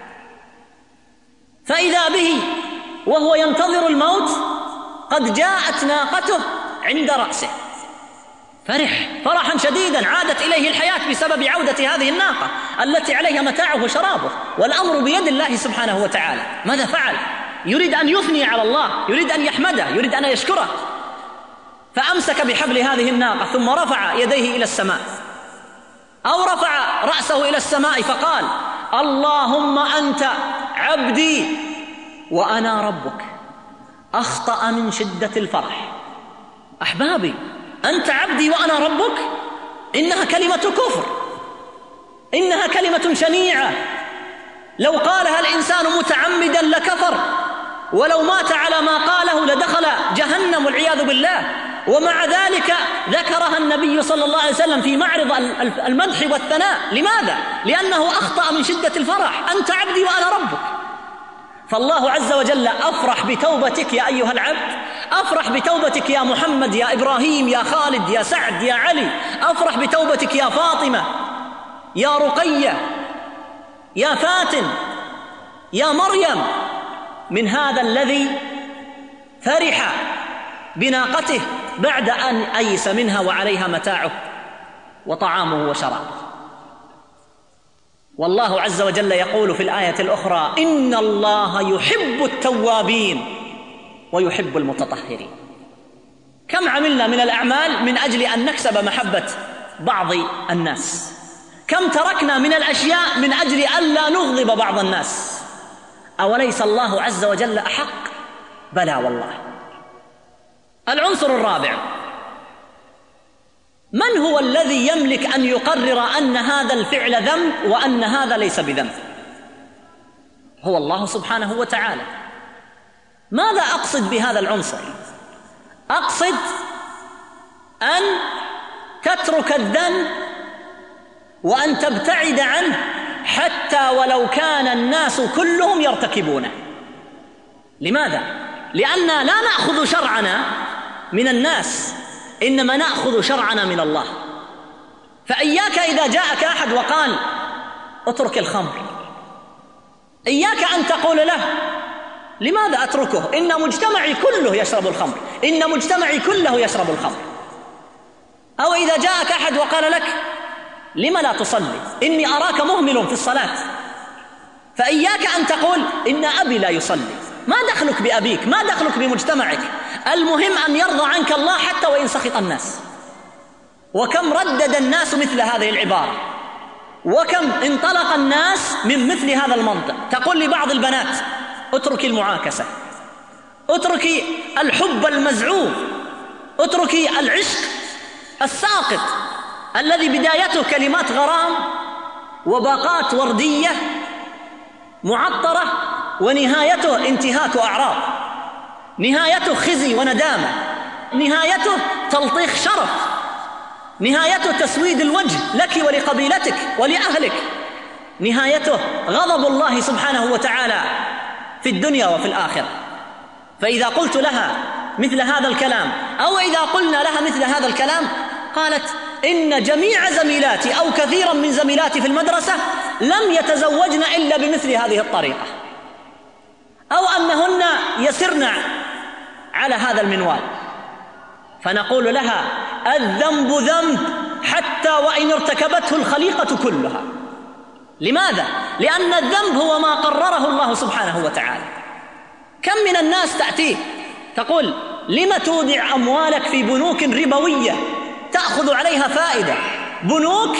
فإذا به وهو ينتظر الموت قد جاءت ناقته عند رأسه، فرح فرحا شديدا، عادت إليه الحياة بسبب عودة هذه الناقة التي عليها متاعه وشرابه، والأمر بيد الله سبحانه وتعالى. ماذا فعل؟ يريد أن يثني على الله، يريد أن يحمده، يريد أن يشكره، فأمسك بحبل هذه الناقة ثم رفع يديه إلى السماء أو رفع رأسه إلى السماء فقال: اللهم أنت عبدي وأنا ربك. أخطأ من شدة الفرح. أحبابي، أنت عبدي وأنا ربك، إنها كلمة كفر، إنها كلمة شنيعة، لو قالها الإنسان متعمدا لكفر، ولو مات على ما قاله لدخل جهنم والعياذ بالله. ومع ذلك ذكرها النبي صلى الله عليه وسلم في معرض المدح والثناء. لماذا؟ لأنه أخطأ من شدة الفرح. أنت عبدي وأنا ربك. فالله عز وجل أفرح بتوبتك يا أيها العبد، أفرح بتوبتك يا محمد، يا إبراهيم، يا خالد، يا سعد، يا علي، أفرح بتوبتك يا فاطمة، يا رقية، يا فاتن، يا مريم، من هذا الذي فرح بناقته بعد أن أيس منها وعليها متاعه وطعامه وشرابه. والله عز وجل يقول في الآية الأخرى: إن الله يحب التوابين ويحب المتطهرين. كم عملنا من الأعمال من أجل أن نكسب محبة بعض الناس؟ كم تركنا من الأشياء من أجل أن لا نغضب بعض الناس؟ أوليس الله عز وجل أحق؟ بلى والله. العنصر الرابع: من هو الذي يملك أن يقرر أن هذا الفعل ذنب وأن هذا ليس بذنب؟ هو الله سبحانه وتعالى. ماذا أقصد بهذا العنصر؟ أقصد أن تترك الذنب وأن تبتعد عنه حتى ولو كان الناس كلهم يرتكبونه. لماذا؟ لأننا لا نأخذ شرعنا من الناس، إنما نأخذ شرعنا من الله. فإياك إذا جاءك أحد وقال اترك الخمر، إياك أن تقول له لماذا أتركه؟ إن مجتمعي كله يشرب الخمر، إن مجتمعي كله يشرب الخمر. أو إذا جاءك أحد وقال لك لما لا تصلي؟ إني أراك مهمل في الصلاة. فإياك أن تقول إن أبي لا يصلي. ما دخلك بأبيك، ما دخلك بمجتمعك، المهم أن يرضى عنك الله حتى وإن سخط الناس. وكم ردد الناس مثل هذه العبارة، وكم انطلق الناس من مثل هذا المنطق. تقول لبعض البنات اتركي المعاكسة، اتركي الحب المزعوم، اتركي العشق الساقط الذي بدايته كلمات غرام وباقات وردية معطرة ونهايته انتهاك أعراض، نهايته خزي وندامة، نهايته تلطيخ شرف، نهايته تسويد الوجه لك ولقبيلتك ولأهلك، نهايته غضب الله سبحانه وتعالى في الدنيا وفي الآخرة. فإذا قلت لها مثل هذا الكلام أو إذا قلنا لها مثل هذا الكلام قالت إن جميع زميلاتي أو كثيرا من زميلاتي في المدرسة لم يتزوجن إلا بمثل هذه الطريقة، أو أنهن يسرن على هذا المنوال. فنقول لها الذنب ذنب حتى وإن ارتكبته الخليقة كلها. لماذا؟ لأن الذنب هو ما قرره الله سبحانه وتعالى. كم من الناس تأتيه تقول لم تودع أموالك في بنوك ربوية تأخذ عليها فائدة، بنوك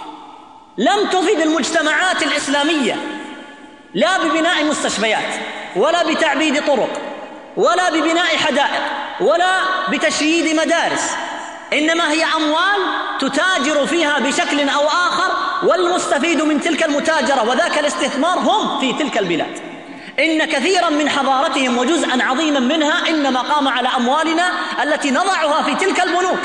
لم تفيد المجتمعات الإسلامية لا ببناء مستشفيات ولا بتعبيد طرق ولا ببناء حدائق ولا بتشييد مدارس، إنما هي أموال تتاجر فيها بشكل أو آخر، والمستفيد من تلك المتاجرة وذاك الاستثمار هم في تلك البلاد. إن كثيرا من حضارتهم وجزءا عظيما منها إنما قام على أموالنا التي نضعها في تلك البنوك،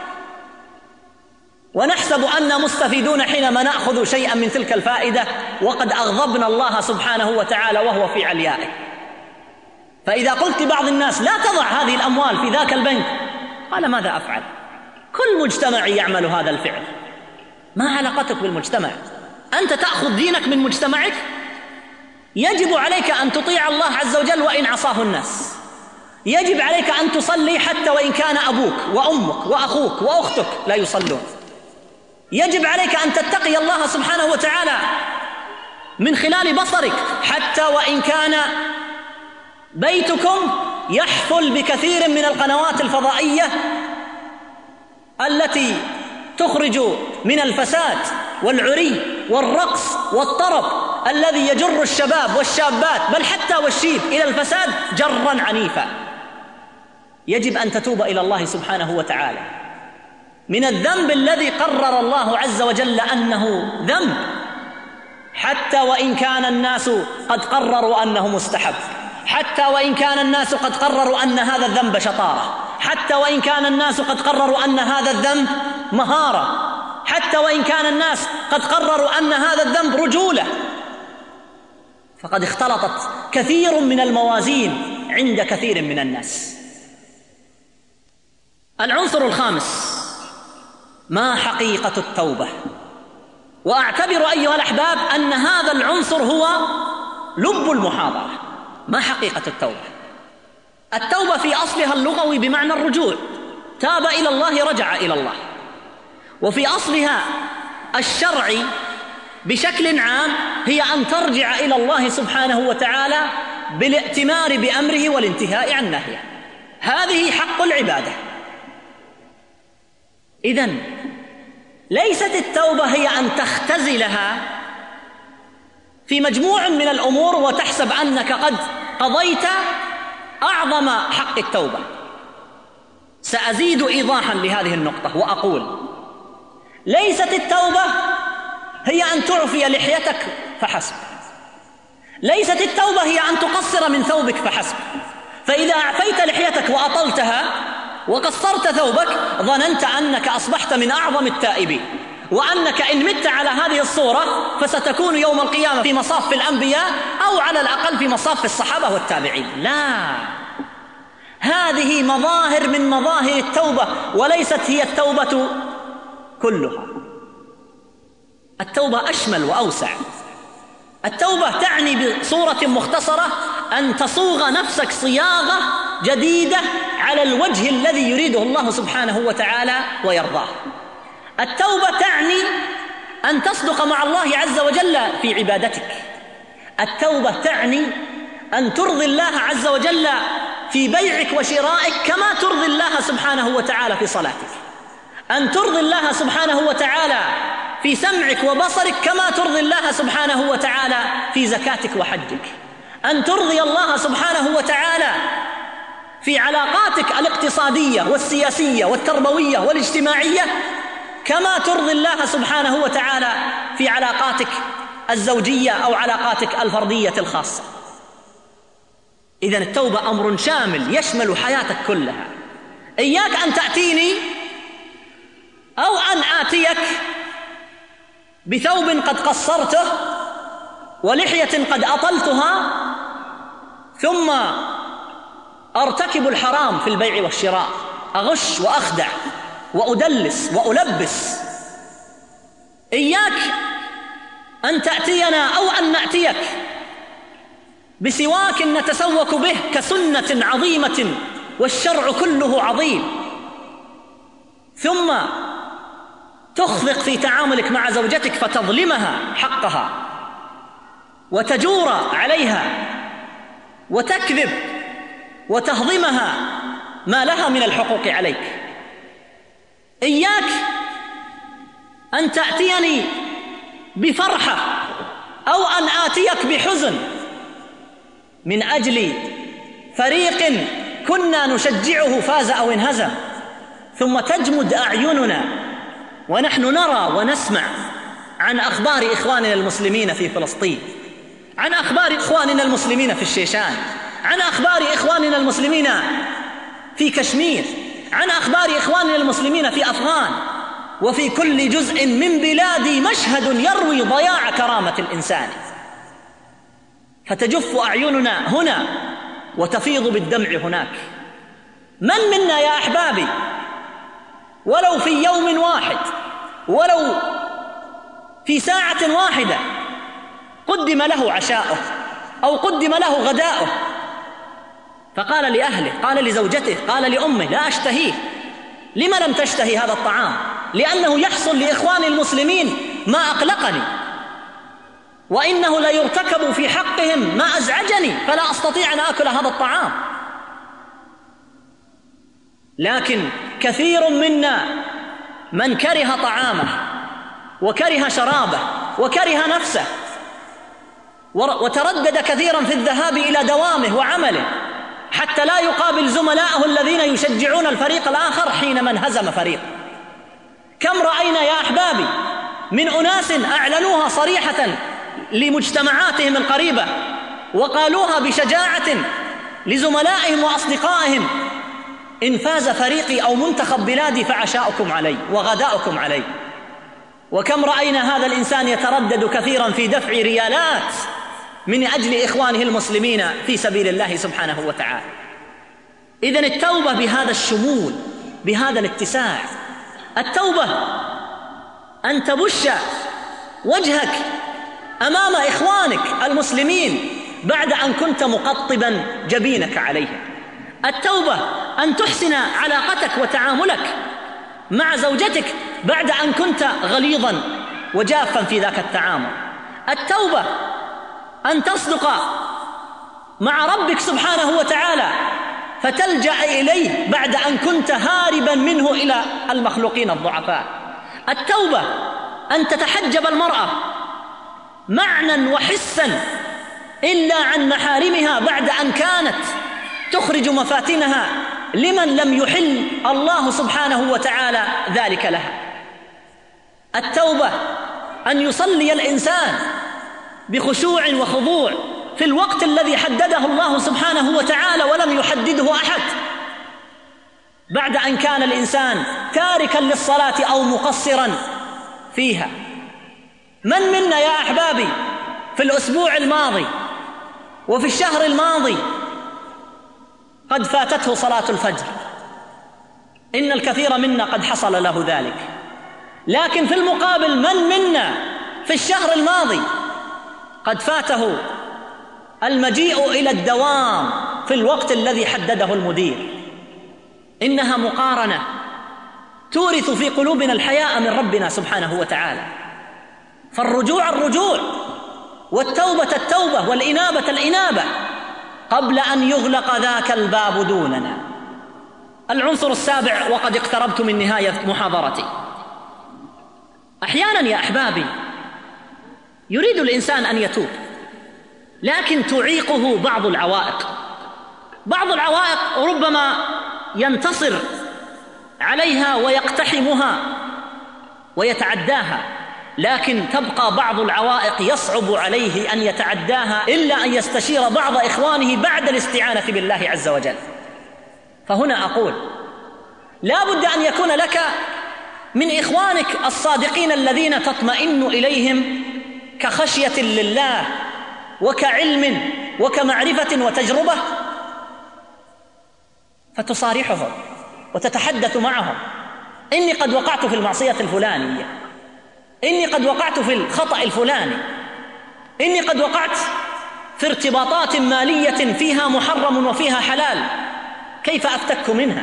ونحسب أننا مستفيدون حينما نأخذ شيئا من تلك الفائدة وقد أغضبنا الله سبحانه وتعالى وهو في عليائه. فإذا قلت لبعض الناس لا تضع هذه الأموال في ذاك البنك، قال ماذا أفعل؟ كل مجتمع يعمل هذا الفعل، ما علاقتك بالمجتمع؟ أنت تأخذ دينك من مجتمعك، يجب عليك أن تطيع الله عز وجل وإن عصاه الناس، يجب عليك أن تصلي حتى وإن كان أبوك وأمك وأخوك وأختك لا يصلون، يجب عليك أن تتقي الله سبحانه وتعالى من خلال بصرك حتى وإن كان بيتكم يحفل بكثير من القنوات الفضائية التي تخرج من الفساد والعري والرقص والطرب الذي يجر الشباب والشابات بل حتى والشيب إلى الفساد جرا عنيفا. يجب أن تتوب إلى الله سبحانه وتعالى من الذنب الذي قرر الله عز وجل أنه ذنب، حتى وإن كان الناس قد قرروا أنه مستحب، حتى وإن كان الناس قد قرروا أن هذا الذنب شطارة، حتى وإن كان الناس قد قرروا أن هذا الذنب مهارة، حتى وإن كان الناس قد قرروا أن هذا الذنب رجولة، فقد اختلطت كثير من الموازين عند كثير من الناس. العنصر الخامس: ما حقيقة التوبة؟ وأعتبر أيها الأحباب أن هذا العنصر هو لب المحاضرة. ما حقيقة التوبة؟ التوبة في أصلها اللغوي بمعنى الرجوع، تاب إلى الله رجع إلى الله. وفي أصلها الشرعي بشكل عام هي أن ترجع إلى الله سبحانه وتعالى بالائتمار بأمره والانتهاء عن نهيه. هذه حق العبادة. إذن ليست التوبة هي أن تختزلها في مجموع من الأمور وتحسب أنك قد قضيت أعظم حق التوبة. سأزيد إيضاحا لهذه النقطة وأقول: ليست التوبة هي أن تعفي لحيتك فحسب، ليست التوبة هي أن تقصر من ثوبك فحسب. فإذا أعفيت لحيتك وأطلتها وقصرت ثوبك ظننت أنك أصبحت من أعظم التائبين، وأنك إن مت على هذه الصورة فستكون يوم القيامة في مصاف الأنبياء أو على الأقل في مصاف الصحابة والتابعين. لا، هذه مظاهر من مظاهر التوبة وليست هي التوبة كلها. التوبة أشمل وأوسع. التوبة تعني بصورة مختصرة أن تصوغ نفسك صياغة جديدة على الوجه الذي يريده الله سبحانه وتعالى ويرضاه. التوبة تعني أن تصدق مع الله عز وجل في عبادتك. التوبة تعني أن ترضي الله عز وجل في بيعك وشرائك كما ترضي الله سبحانه وتعالى في صلاتك، أن ترضي الله سبحانه وتعالى في سمعك وبصرك كما ترضي الله سبحانه وتعالى في زكاتك وحجك، أن ترضي الله سبحانه وتعالى في علاقاتك الاقتصادية والسياسية والتربوية والاجتماعية كما ترضي الله سبحانه وتعالى في علاقاتك الزوجية أو علاقاتك الفردية الخاصة. إذن التوبة أمر شامل يشمل حياتك كلها. إياك أن تأتيني أو أن آتيك بثوب قد قصرته ولحية قد أطلتها ثم أرتكب الحرام في البيع والشراء، أغش وأخدع وأدلس وألبس. إياك أن تأتينا أو أن نأتيك بسواك نتسوك به كسنة عظيمة والشرع كله عظيم، ثم تخفق في تعاملك مع زوجتك فتظلمها حقها وتجور عليها وتكذب وتهضمها ما لها من الحقوق عليك. إياك أن تأتيني بفرحة أو أن آتيك بحزن من أجل فريق كنا نشجعه فاز أو انهزم، ثم تجمد أعيننا ونحن نرى ونسمع عن أخبار إخواننا المسلمين في فلسطين، عن أخبار إخواننا المسلمين في الشيشان، عن أخبار إخواننا المسلمين في كشمير، عن أخبار إخواننا المسلمين في أفغان، وفي كل جزء من بلادي مشهد يروي ضياع كرامة الإنسان، فتجف أعيننا هنا وتفيض بالدمع هناك. من منا يا أحبابي ولو في يوم واحد ولو في ساعة واحدة قدم له عشاؤه أو قدم له غداؤه فقال لأهله، قال لزوجته، قال لأمه: لا أشتهيه. لما لم تشتهي هذا الطعام؟ لأنه يحصل لإخواني المسلمين ما أقلقني، وإنه لا يرتكب في حقهم ما أزعجني، فلا أستطيع أن آكل هذا الطعام. لكن كثير منا من كره طعامه وكره شرابه وكره نفسه وتردد كثيرا في الذهاب إلى دوامه وعمله حتى لا يقابل زملائه الذين يشجعون الفريق الآخر حينما انهزم فريق. كم رأينا يا أحبابي من أناس أعلنوها صريحة لمجتمعاتهم القريبة وقالوها بشجاعة لزملائهم وأصدقائهم: إن فاز فريقي أو منتخب بلادي فعشاؤكم علي وغداؤكم علي. وكم رأينا هذا الإنسان يتردد كثيرا في دفع ريالات من أجل إخوانه المسلمين في سبيل الله سبحانه وتعالى. إذن التوبة بهذا الشمول، بهذا الاتساع. التوبة أن تبش وجهك أمام إخوانك المسلمين بعد أن كنت مقطبا جبينك عليهم. التوبة أن تحسن علاقتك وتعاملك مع زوجتك بعد أن كنت غليظا وجافا في ذاك التعامل. التوبة أن تصدق مع ربك سبحانه وتعالى فتلجأ إليه بعد أن كنت هاربا منه إلى المخلوقين الضعفاء. التوبة أن تتحجب المرأة معنى وحسا إلا عن محارمها بعد أن كانت تخرج مفاتنها لمن لم يحل الله سبحانه وتعالى ذلك لها. التوبة أن يصلي الإنسان بخشوع وخضوع في الوقت الذي حدده الله سبحانه وتعالى ولم يحدده أحد، بعد أن كان الإنسان تاركا للصلاة أو مقصرا فيها. من منا يا أحبابي في الأسبوع الماضي وفي الشهر الماضي قد فاتته صلاة الفجر؟ إن الكثير منا قد حصل له ذلك. لكن في المقابل من منا في الشهر الماضي قد فاته المجيء إلى الدوام في الوقت الذي حدده المدير؟ إنها مقارنة تورث في قلوبنا الحياء من ربنا سبحانه وتعالى. فالرجوع الرجوع، والتوبة التوبة، والإنابة الإنابة قبل أن يغلق ذاك الباب دوننا. العنصر السابع، وقد اقتربت من نهاية محاضرتي. أحيانا يا أحبابي يريد الإنسان أن يتوب لكن تعيقه بعض العوائق. بعض العوائق ربما ينتصر عليها ويقتحمها ويتعداها، لكن تبقى بعض العوائق يصعب عليه أن يتعداها إلا أن يستشير بعض إخوانه بعد الاستعانة بالله عز وجل. فهنا أقول لا بد أن يكون لك من إخوانك الصادقين الذين تطمئن إليهم كخشية لله وكعلم وكمعرفة وتجربة، فتصارحهم وتتحدث معهم: إني قد وقعت في المعصية الفلانية، إني قد وقعت في الخطأ الفلاني، إني قد وقعت في ارتباطات مالية فيها محرم وفيها حلال، كيف أفتك منها؟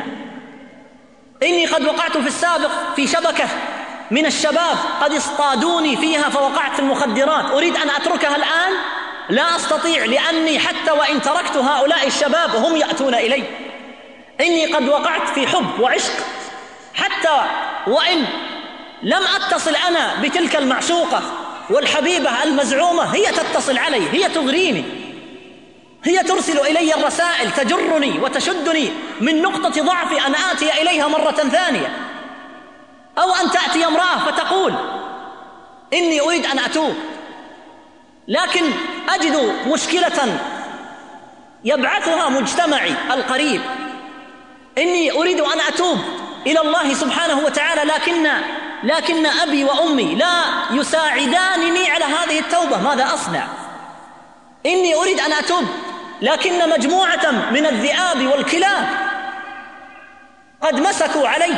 إني قد وقعت في السابق في شبكة من الشباب قد اصطادوني فيها فوقعت في المخدرات، أريد أن أتركها الآن لا أستطيع، لأني حتى وإن تركت هؤلاء الشباب هم يأتون إلي. إني قد وقعت في حب وعشق حتى وإن لم أتصل أنا بتلك المعشوقة والحبيبة المزعومة، هي تتصل علي، هي تغريني، هي ترسل إلي الرسائل تجرني وتشدني من نقطة ضعفي أن آتي إليها مرة ثانية. أو أن تأتي امرأة فتقول: إني أريد أن أتوب لكن أجد مشكلة يبعثها مجتمعي القريب، إني أريد أن أتوب إلى الله سبحانه وتعالى لكن أبي وأمي لا يساعدانني على هذه التوبة، ماذا أصنع؟ إني أريد أن أتوب لكن مجموعة من الذئاب والكلاب قد مسكوا علي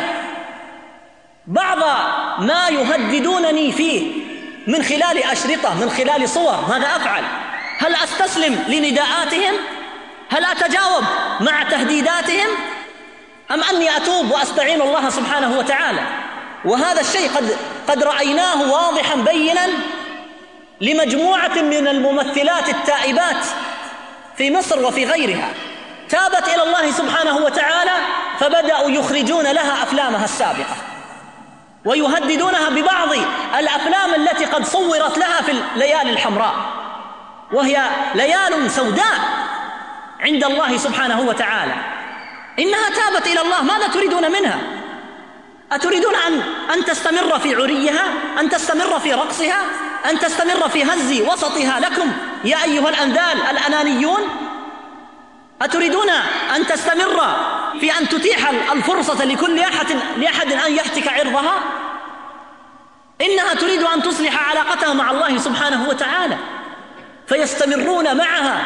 بعض ما يهددونني فيه من خلال أشرطة، من خلال صور، ماذا أفعل؟ هل أستسلم لنداءاتهم؟ هل أتجاوب مع تهديداتهم؟ أم أني أتوب وأستعين الله سبحانه وتعالى؟ وهذا الشيء قد رأيناه واضحا بينا لمجموعة من الممثلات التائبات في مصر وفي غيرها، تابت إلى الله سبحانه وتعالى فبدأوا يخرجون لها أفلامها السابقة ويهددونها ببعض الأفلام التي قد صورت لها في الليالي الحمراء، وهي ليال سوداء عند الله سبحانه وتعالى. إنها تابت إلى الله، ماذا تريدون منها؟ أتريدون أن تستمر في عريها؟ أن تستمر في رقصها؟ أن تستمر في هز وسطها لكم يا أيها الأنذال الأنانيون؟ أتريدون أن تستمر في أن تتيح الفرصة لكل أحد أن يهتك عرضها؟ إنها تريد أن تصلح علاقتها مع الله سبحانه وتعالى، فيستمرون معها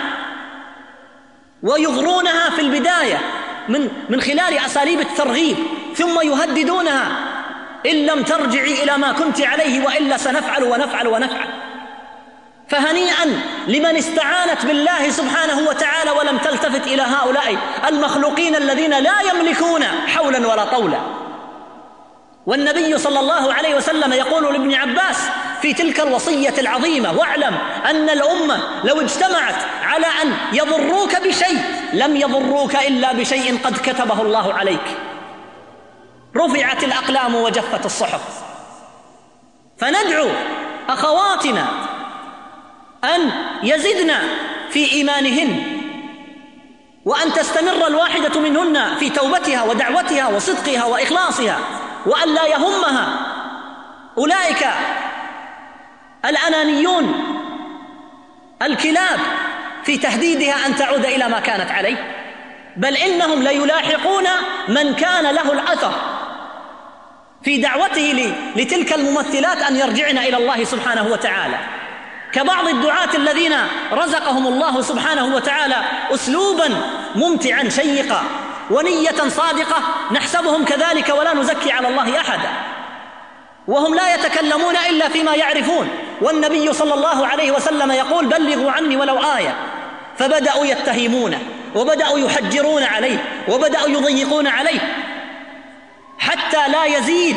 ويغرونها في البداية من خلال أساليب الترغيب، ثم يهددونها: إن لم ترجعي إلى ما كنت عليه وإلا سنفعل ونفعل ونفعل. فهنيئا لمن استعانت بالله سبحانه وتعالى ولم تلتفت إلى هؤلاء المخلوقين الذين لا يملكون حولا ولا طولا. والنبي صلى الله عليه وسلم يقول لابن عباس: في تلك الوصية العظيمة. واعلم أن الأمة لو اجتمعت على أن يضروك بشيء لم يضروك إلا بشيء قد كتبه الله عليك. رفعت الأقلام وجفت الصحف. فندعو أخواتنا أن يزدن في إيمانهن، وأن تستمر الواحدة منهن في توبتها ودعوتها وصدقها وإخلاصها، وأن لا يهمها أولئك الأنانيون الكلاب في تهديدها أن تعود إلى ما كانت عليه، بل إنهم ليلاحقون من كان له الأثر في دعوته لتلك الممثلات أن يرجعن إلى الله سبحانه وتعالى، كبعض الدعاة الذين رزقهم الله سبحانه وتعالى أسلوبا ممتعا شيقا ونية صادقة، نحسبهم كذلك ولا نزكي على الله أحدا، وهم لا يتكلمون إلا فيما يعرفون. والنبي صلى الله عليه وسلم يقول: بلغوا عني ولو آية. فبدأوا يتهمونه وبدأوا يحجرون عليه وبدأوا يضيقون عليه حتى لا يزيد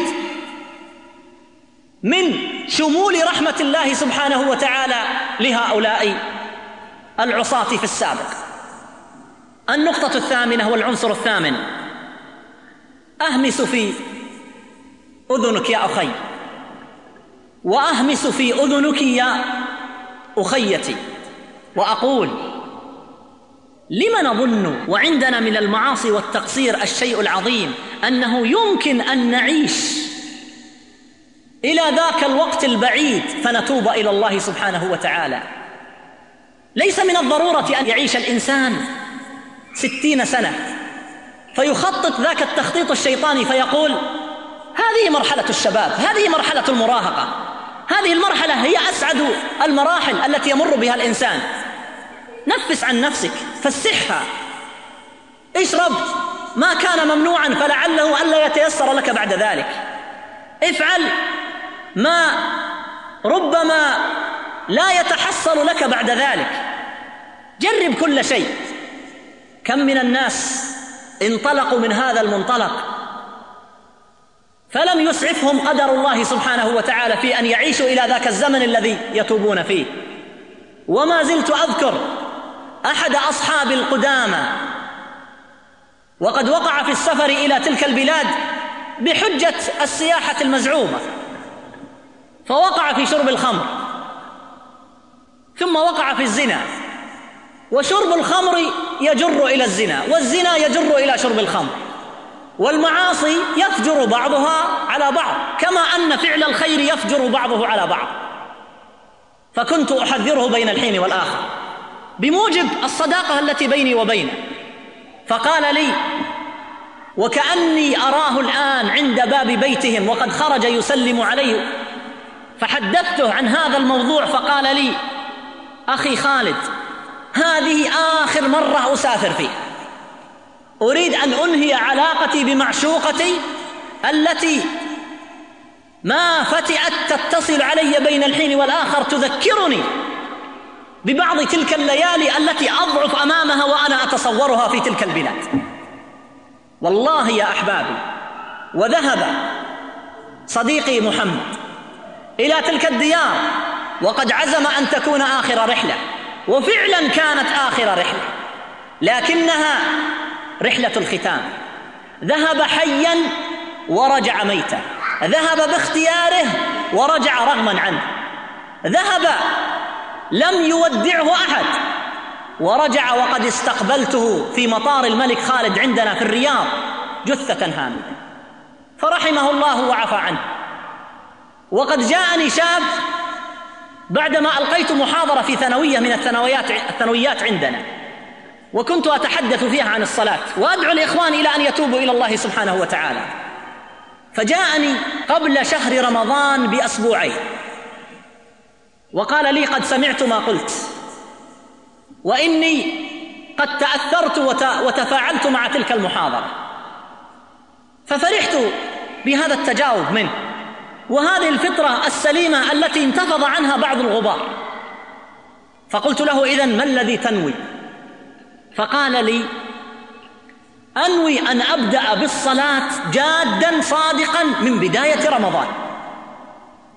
من شمول رحمة الله سبحانه وتعالى لهؤلاء العصاة في السابق. النقطة الثامنة والعنصر الثامن: أهمس في أذنك يا أخي، وأهمس في أذنك يا أخيتي، وأقول: لما نظن وعندنا من المعاصي والتقصير الشيء العظيم أنه يمكن أن نعيش إلى ذاك الوقت البعيد فنتوب إلى الله سبحانه وتعالى؟ ليس من الضرورة أن يعيش الإنسان 60 سنة فيخطط ذاك التخطيط الشيطاني فيقول: هذه مرحلة الشباب، هذه مرحلة المراهقة، هذه المرحلة هي أسعد المراحل التي يمر بها الإنسان. نفس عن نفسك، فسحها، اشرب ما كان ممنوعا فلعله ألا يتيسر لك بعد ذلك، افعل ما ربما لا يتحصل لك بعد ذلك، جرب كل شيء. كم من الناس انطلقوا من هذا المنطلق فلم يسعفهم قدر الله سبحانه وتعالى في أن يعيشوا إلى ذاك الزمن الذي يتوبون فيه. وما زلت أذكر أحد أصحاب القدامى وقد وقع في السفر إلى تلك البلاد بحجة السياحة المزعومة، فوقع في شرب الخمر، ثم وقع في الزنا، وشرب الخمر يجر إلى الزنا، والزنا يجر إلى شرب الخمر، والمعاصي يفجر بعضها على بعض كما أن فعل الخير يفجر بعضه على بعض. فكنت أحذره بين الحين والآخر بموجب الصداقة التي بيني وبينه، فقال لي وكأني أراه الآن عند باب بيتهم وقد خرج يسلم عليه، فحدثته عن هذا الموضوع فقال لي: أخي خالد، هذه آخر مرة أسافر فيها، أريد أن أنهي علاقتي بمعشوقتي التي ما فتئت تتصل علي بين الحين والآخر، تذكرني ببعض تلك الليالي التي أضعف أمامها وأنا أتصورها في تلك البلاد. والله يا أحبابي، وذهب صديقي محمد إلى تلك الديار وقد عزم أن تكون آخر رحلة، وفعلا كانت آخر رحلة، لكنها رحلة الختام. ذهب حيا ورجع ميتا، ذهب باختياره ورجع رغما عنه، ذهب لم يودعه أحد ورجع وقد استقبلته في مطار الملك خالد عندنا في الرياض جثة هامدة، فرحمه الله وعفى عنه. وقد جاءني شاب بعدما ألقيت محاضرة في ثانوية من الثانويات عندنا، وكنت أتحدث فيها عن الصلاة وأدعو الإخوان إلى أن يتوبوا إلى الله سبحانه وتعالى، فجاءني قبل شهر رمضان بأسبوعين وقال لي: قد سمعت ما قلت، وإني قد تأثرت وتفاعلت مع تلك المحاضرة. ففرحت بهذا التجاوب منه وهذه الفطرة السليمة التي انتفض عنها بعض الغبار. فقلت له: إذن ما الذي تنوي؟ فقال لي: أنوي أن أبدأ بالصلاة جادا صادقا من بداية رمضان.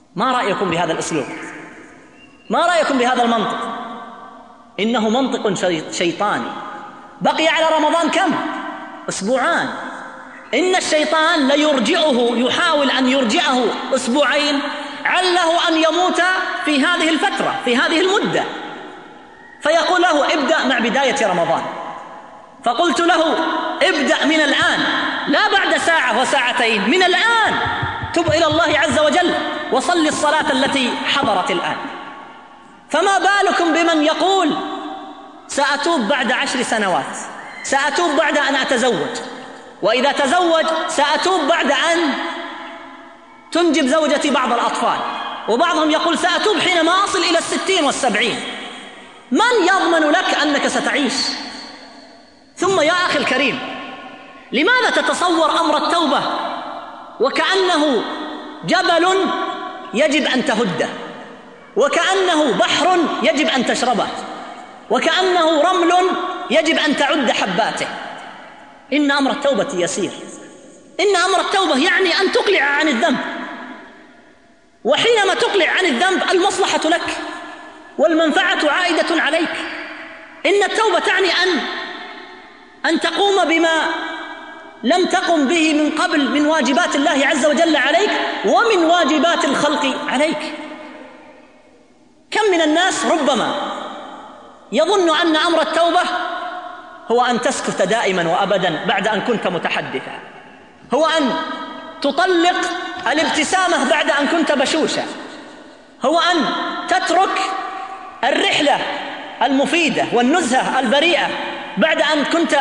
ما رأيكم بهذا الأسلوب؟ ما رأيكم بهذا المنطق؟ إنه منطق شيطاني. بقي على رمضان كم؟ أسبوعان. إن الشيطان ليرجعه، يحاول أن يرجعه أسبوعين عله أن يموت في هذه الفترة، في هذه المدة، فيقول له ابدأ مع بداية رمضان. فقلت له ابدأ من الآن، لا بعد ساعة وساعتين، من الآن تب إلى الله عز وجل وصل الصلاة التي حضرت الآن. فما بالكم بمن يقول سأتوب بعد 10 سنوات، سأتوب بعد أن أتزوج، وإذا تزوج سأتوب بعد أن تنجب زوجتي بعض الأطفال، وبعضهم يقول سأتوب حينما أصل إلى 60 و70. من يضمن لك أنك ستعيش؟ ثم يا أخي الكريم، لماذا تتصور أمر التوبة وكأنه جبل يجب أن تهده، وكأنه بحر يجب أن تشربه، وكأنه رمل يجب أن تعد حباته؟ إن أمر التوبة يسير. إن أمر التوبة يعني أن تقلع عن الذنب، وحينما تقلع عن الذنب المصلحة لك والمنفعة عائدة عليك. إن التوبة تعني أن تقوم بما لم تقم به من قبل من واجبات الله عز وجل عليك ومن واجبات الخلق عليك. كم من الناس ربما يظن أن أمر التوبة هو أن تسكت دائما وأبدا بعد أن كنت متحدثا، هو أن تطلق الابتسامة بعد أن كنت بشوشا، هو أن تترك الرحلة المفيدة والنزهة البريئة بعد أن كنت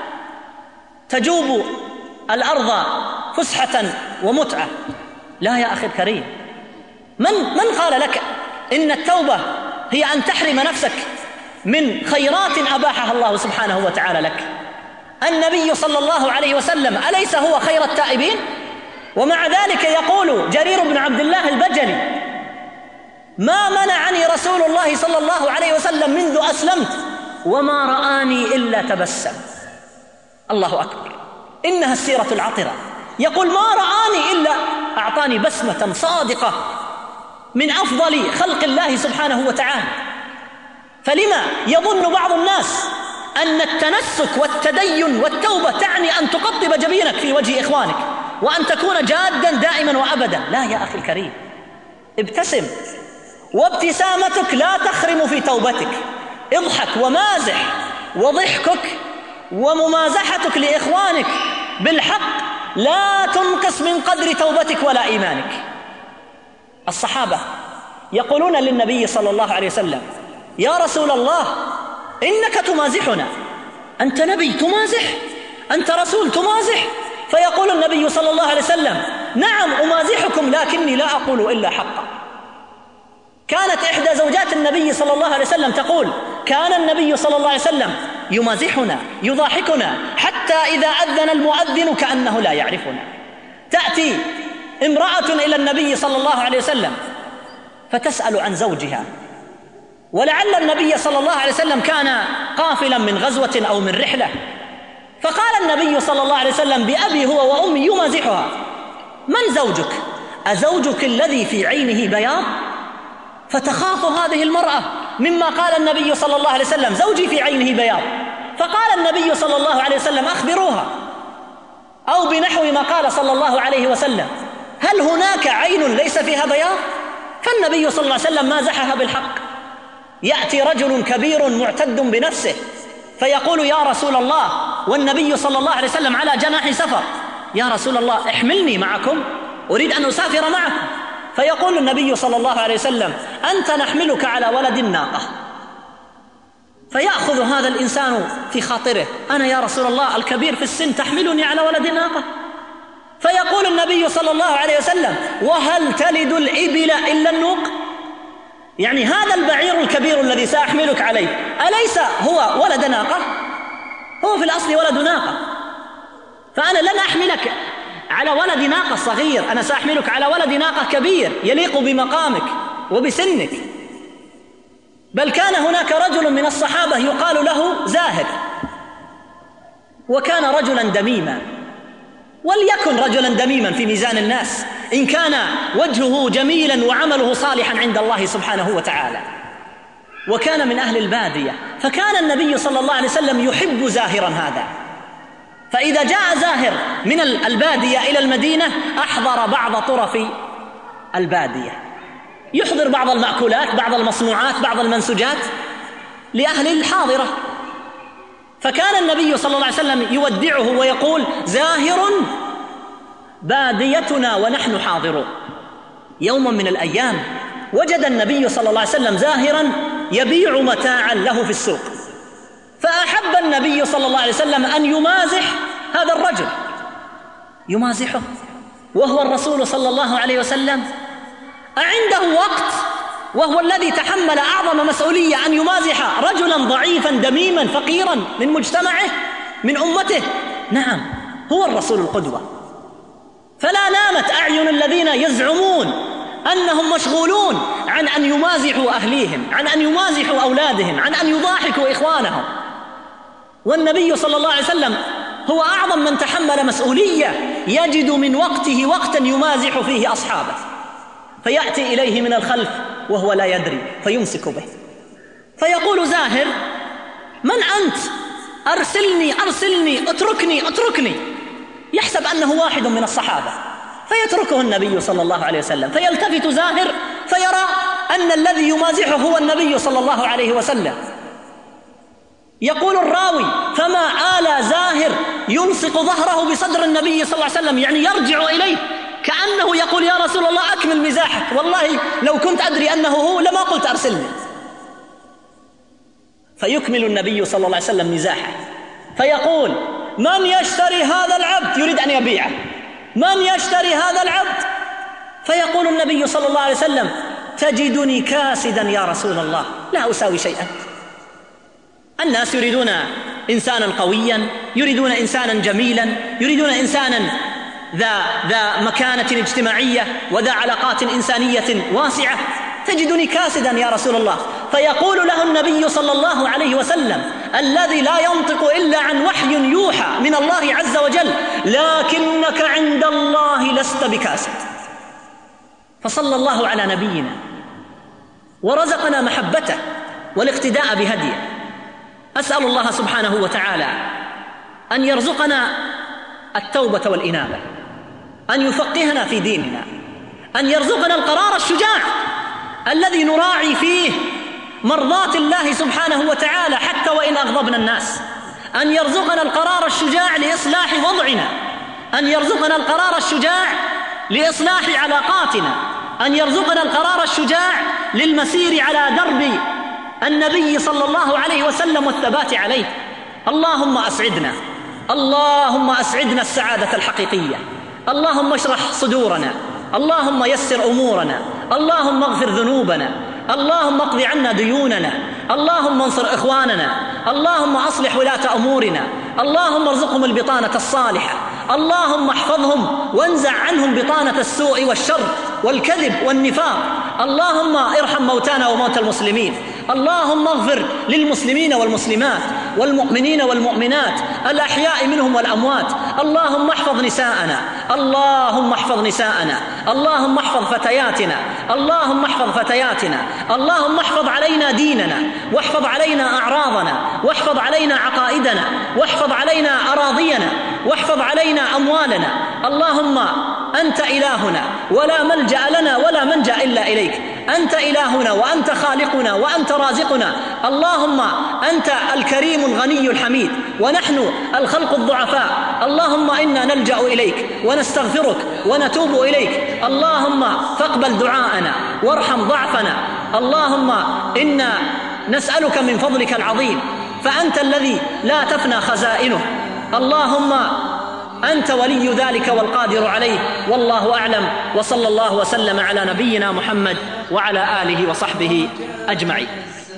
تجوب الأرض فسحة ومتعة. لا يا أخي الكريم، من قال لك إن التوبة هي أن تحرم نفسك من خيرات أباحها الله سبحانه وتعالى لك؟ النبي صلى الله عليه وسلم أليس هو خير التائبين؟ ومع ذلك يقول جرير بن عبد الله البجلي: ما منعني رسول الله صلى الله عليه وسلم منذ أسلمت وما رآني إلا تبسم. الله أكبر، إنها السيرة العطرة. يقول ما رآني إلا أعطاني بسمة صادقة من أفضل خلق الله سبحانه وتعالى. فلما يظن بعض الناس أن التنسك والتدين والتوبة تعني أن تقطب جبينك في وجه إخوانك وأن تكون جادا دائما وأبدا؟ لا يا أخي الكريم، ابتسم، وابتسامتك لا تخرم في توبتك. اضحك ومازح، وضحكك وممازحتك لإخوانك بالحق لا تنقص من قدر توبتك ولا إيمانك. الصحابة يقولون للنبي صلى الله عليه وسلم: يا رسول الله إنك تمازحنا، أنت نبي تمازح، أنت رسول تمازح. فيقول النبي صلى الله عليه وسلم: نعم أمازحكم لكني لا أقول إلا حقا. كانت إحدى زوجات النبي صلى الله عليه وسلم تقول: كان النبي صلى الله عليه وسلم يمازحنا يضاحكنا حتى إذا أذن المؤذن كأنه لا يعرفنا. تأتي امرأة إلى النبي صلى الله عليه وسلم فتسأل عن زوجها، ولعل النبي صلى الله عليه وسلم كان قافلا من غزوة أو من رحلة، فقال النبي صلى الله عليه وسلم بأبي هو وأمي يمازحها: من زوجك؟ أزوجك الذي في عينه بياض؟ فتخاف هذه المرأة مما قال النبي صلى الله عليه وسلم: زوجي في عينه بياض. فقال النبي صلى الله عليه وسلم: أخبروها، أو بنحو ما قال صلى الله عليه وسلم: هل هناك عين ليس فيها بياض؟ فالنبي صلى الله عليه وسلم مازحها بالحق. يأتي رجل كبير معتد بنفسه فيقول: يا رسول الله، والنبي صلى الله عليه وسلم على جناح سفر: يا رسول الله احملني معكم، أريد أن أسافر معكم. فيقول النبي صلى الله عليه وسلم: أنت نحملك على ولد الناقة. فيأخذ هذا الإنسان في خاطره: أنا يا رسول الله الكبير في السن تحملني على ولد الناقة؟ فيقول النبي صلى الله عليه وسلم: وهل تلد الإبل إلا النوق؟ يعني هذا البعير الكبير الذي سأحملك عليه أليس هو ولد ناقة؟ هو في الأصل ولد ناقة. فأنا لن أحملك على ولد ناقة صغير، أنا سأحملك على ولد ناقة كبير يليق بمقامك وبسنك. بل كان هناك رجل من الصحابة يقال له زاهد، وكان رجلا دميما، وليكن رجلا دميما في ميزان الناس، إن كان وجهه جميلا وعمله صالحا عند الله سبحانه وتعالى. وكان من أهل البادية، فكان النبي صلى الله عليه وسلم يحب زاهرا هذا، فإذا جاء زاهر من البادية إلى المدينة أحضر بعض طرف البادية، يحضر بعض المأكولات، بعض المصنوعات، بعض المنسوجات لأهل الحاضرة. فكان النبي صلى الله عليه وسلم يودعه ويقول: زاهر باديتنا ونحن حاضرون. يوم من الأيام وجد النبي صلى الله عليه وسلم زاهرا يبيع متاعا له في السوق، فأحب النبي صلى الله عليه وسلم أن يمازح هذا الرجل، يمازحه وهو الرسول صلى الله عليه وسلم. أعنده وقت وهو الذي تحمل أعظم مسؤولية أن يمازح رجلا ضعيفا دميما فقيرا من مجتمعه من أمته؟ نعم، هو الرسول القدوة. فلا نامت أعين الذين يزعمون أنهم مشغولون عن أن يمازحوا أهليهم، عن أن يمازحوا أولادهم، عن أن يضاحكوا إخوانهم. والنبي صلى الله عليه وسلم هو أعظم من تحمل مسؤولية، يجد من وقته وقتا يمازح فيه أصحابه، فيأتي إليه من الخلف وهو لا يدري فيمسك به، فيقول: زاهر، من أنت؟ أرسلني، اتركني. يحسب أنه واحد من الصحابة، فيتركه النبي صلى الله عليه وسلم، فيلتفت زاهر فيرى أن الذي يمازحه هو النبي صلى الله عليه وسلم. يقول الراوي: فما آل زاهر يلصق ظهره بصدر النبي صلى الله عليه وسلم، يعني يرجع إليه كأنه يقول: يا رسول الله أكمل مزاحك، والله لو كنت أدري أنه هو لما قلت أرسلني. فيكمل النبي صلى الله عليه وسلم مزاحه فيقول: من يشتري هذا العبد؟ يريد أن يبيعه. من يشتري هذا العبد؟ فيقول النبي صلى الله عليه وسلم: تجدني كاسدا يا رسول الله، لا أساوي شيئا. الناس يريدون إنسانا قويا، يريدون إنسانا جميلا، يريدون إنسانا ذا مكانة اجتماعية وذا علاقات إنسانية واسعة. تجدني كاسدا يا رسول الله. فيقول له النبي صلى الله عليه وسلم الذي لا ينطق إلا عن وحي يوحى من الله عز وجل: لكنك عند الله لست بكاسد. فصلى الله على نبينا ورزقنا محبته والاقتداء بهديه. أسأل الله سبحانه وتعالى أن يرزقنا التوبة والإنابة، أن يفقهنا في ديننا، أن يرزقنا القرار الشجاع الذي نراعي فيه مرضاة الله سبحانه وتعالى حتى وإن أغضبنا الناس، أن يرزقنا القرار الشجاع لإصلاح وضعنا، أن يرزقنا القرار الشجاع لإصلاح علاقاتنا، أن يرزقنا القرار الشجاع للمسير على درب النبي صلى الله عليه وسلم والثبات عليه. اللهم أسعدنا، اللهم أسعدنا السعادة الحقيقية. اللهم اشرح صدورنا، اللهم يسر أمورنا، اللهم اغفر ذنوبنا، اللهم اقض عنا ديوننا، اللهم انصر إخواننا، اللهم أصلح ولاة أمورنا، اللهم ارزقهم البطانة الصالحة، اللهم احفظهم وانزع عنهم بطانة السوء والشر والكذب والنفاق. اللهم ارحم موتانا وموتى المسلمين، اللهم اغفر للمسلمين والمسلمات والمؤمنين والمؤمنات الأحياء منهم والأموات. اللهم احفظ نساءنا، اللهم احفظ نساءنا، اللهم احفظ فتياتنا، اللهم احفظ فتياتنا، اللهم احفظ علينا ديننا، واحفظ علينا أعراضنا، واحفظ علينا عقائدنا، واحفظ علينا أراضينا، واحفظ علينا أموالنا. اللهم أنت إلهنا ولا ملجأ لنا ولا منجأ إلا إليك، أنت إلهنا وأنت خالقنا وأنت رازقنا. اللهم أنت الكريم الغني الحميد ونحن الخلق الضعفاء. اللهم إنا نلجأ إليك ونستغفرك ونتوب إليك. اللهم فاقبل دعاءنا وارحم ضعفنا. اللهم إنا نسألك من فضلك العظيم، فأنت الذي لا تفنى خزائنه. اللهم أنت ولي ذلك والقادر عليه، والله أعلم. وصلى الله وسلم على نبينا محمد وعلى آله وصحبه أجمعين.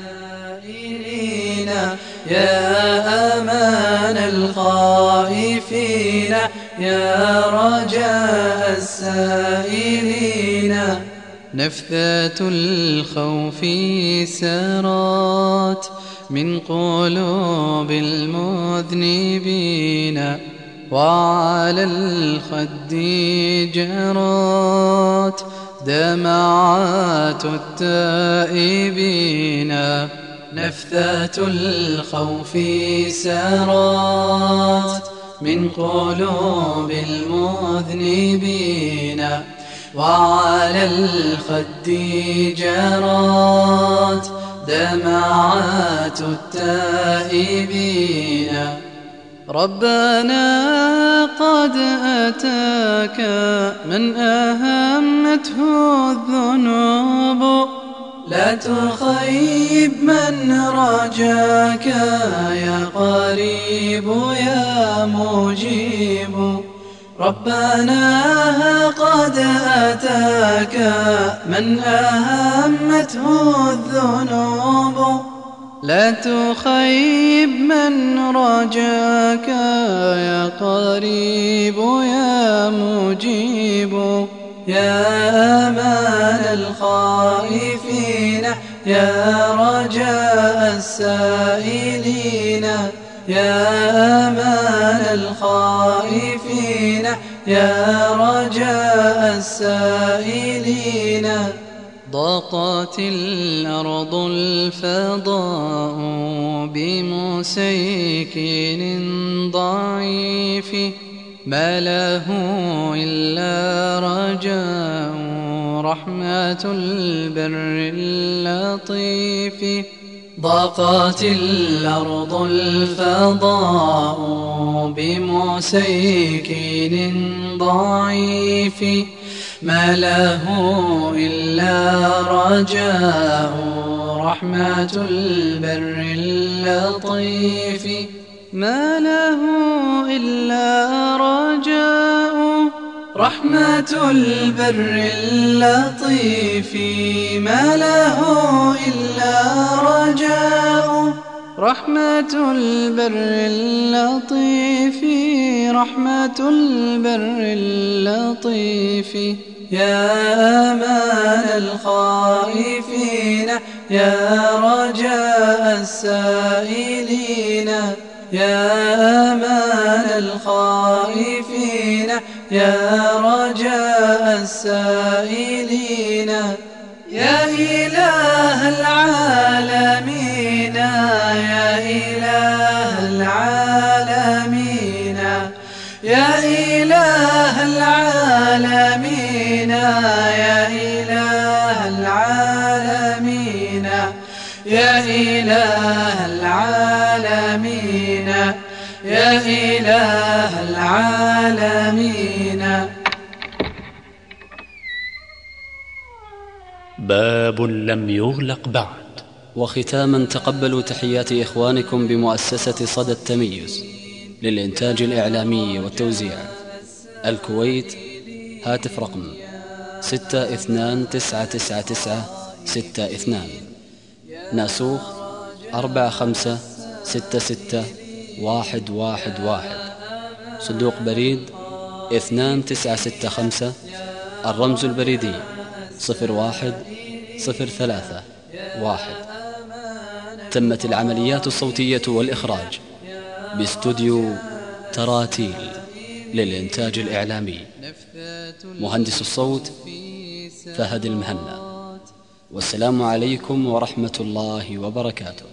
يا أمان الخائفين، يا رجاء السائلين، نفثة الخوف سرت من قلوب المذنبين، وعلى الخد جرت دمعات التائبين، نفثات الخوف سرت من قلوب المذنبين، وعلى الخد جرت دمعات التائبين. ربنا قد أتاك من أهمته الذنوب، لا تخيب من رجاك يا قريب يا مجيب. ربنا قد أتاك من أهمته الذنوب، لا تخيب من رجاك يا قريب يا مجيب. يا أمان الخائفين يا رجاء السائلين، يا أمان الخائفين يا رجاء السائلين. ضاقت الأرض الفضاء بمسيكن ضعيف، ما له إلا رجاء رحمة البر اللطيف. ضاقت الأرض الفضاء بمسيكن ضعيف، ما له إلا رجاء رحمة البر اللطيف. ما له إلا رجاء رحمة البر اللطيف. ما له إلا رجاء رحمة البر اللطيف. رحمة البر اللطيف. يا أمان الخائفين يا رجاء السائلين، يا أمان الخائفين يا رجاء السائلين. يا إله العالمين يا إله العالمين، يا إله العالمين يا إله العالمين، يا إله العالمين يا إله العالمين. باب لم يغلق بعد. وختاما تقبلوا تحيات إخوانكم بمؤسسة صدى التميز للإنتاج الإعلامي والتوزيع، الكويت. هاتف رقم 62999962، ناسوخ 4566111، صندوق بريد 2965، الرمز البريدي 01031. تمت العمليات الصوتية والإخراج باستوديو تراتيل للإنتاج الإعلامي. مهندس الصوت فهد المهنا. والسلام عليكم ورحمة الله وبركاته.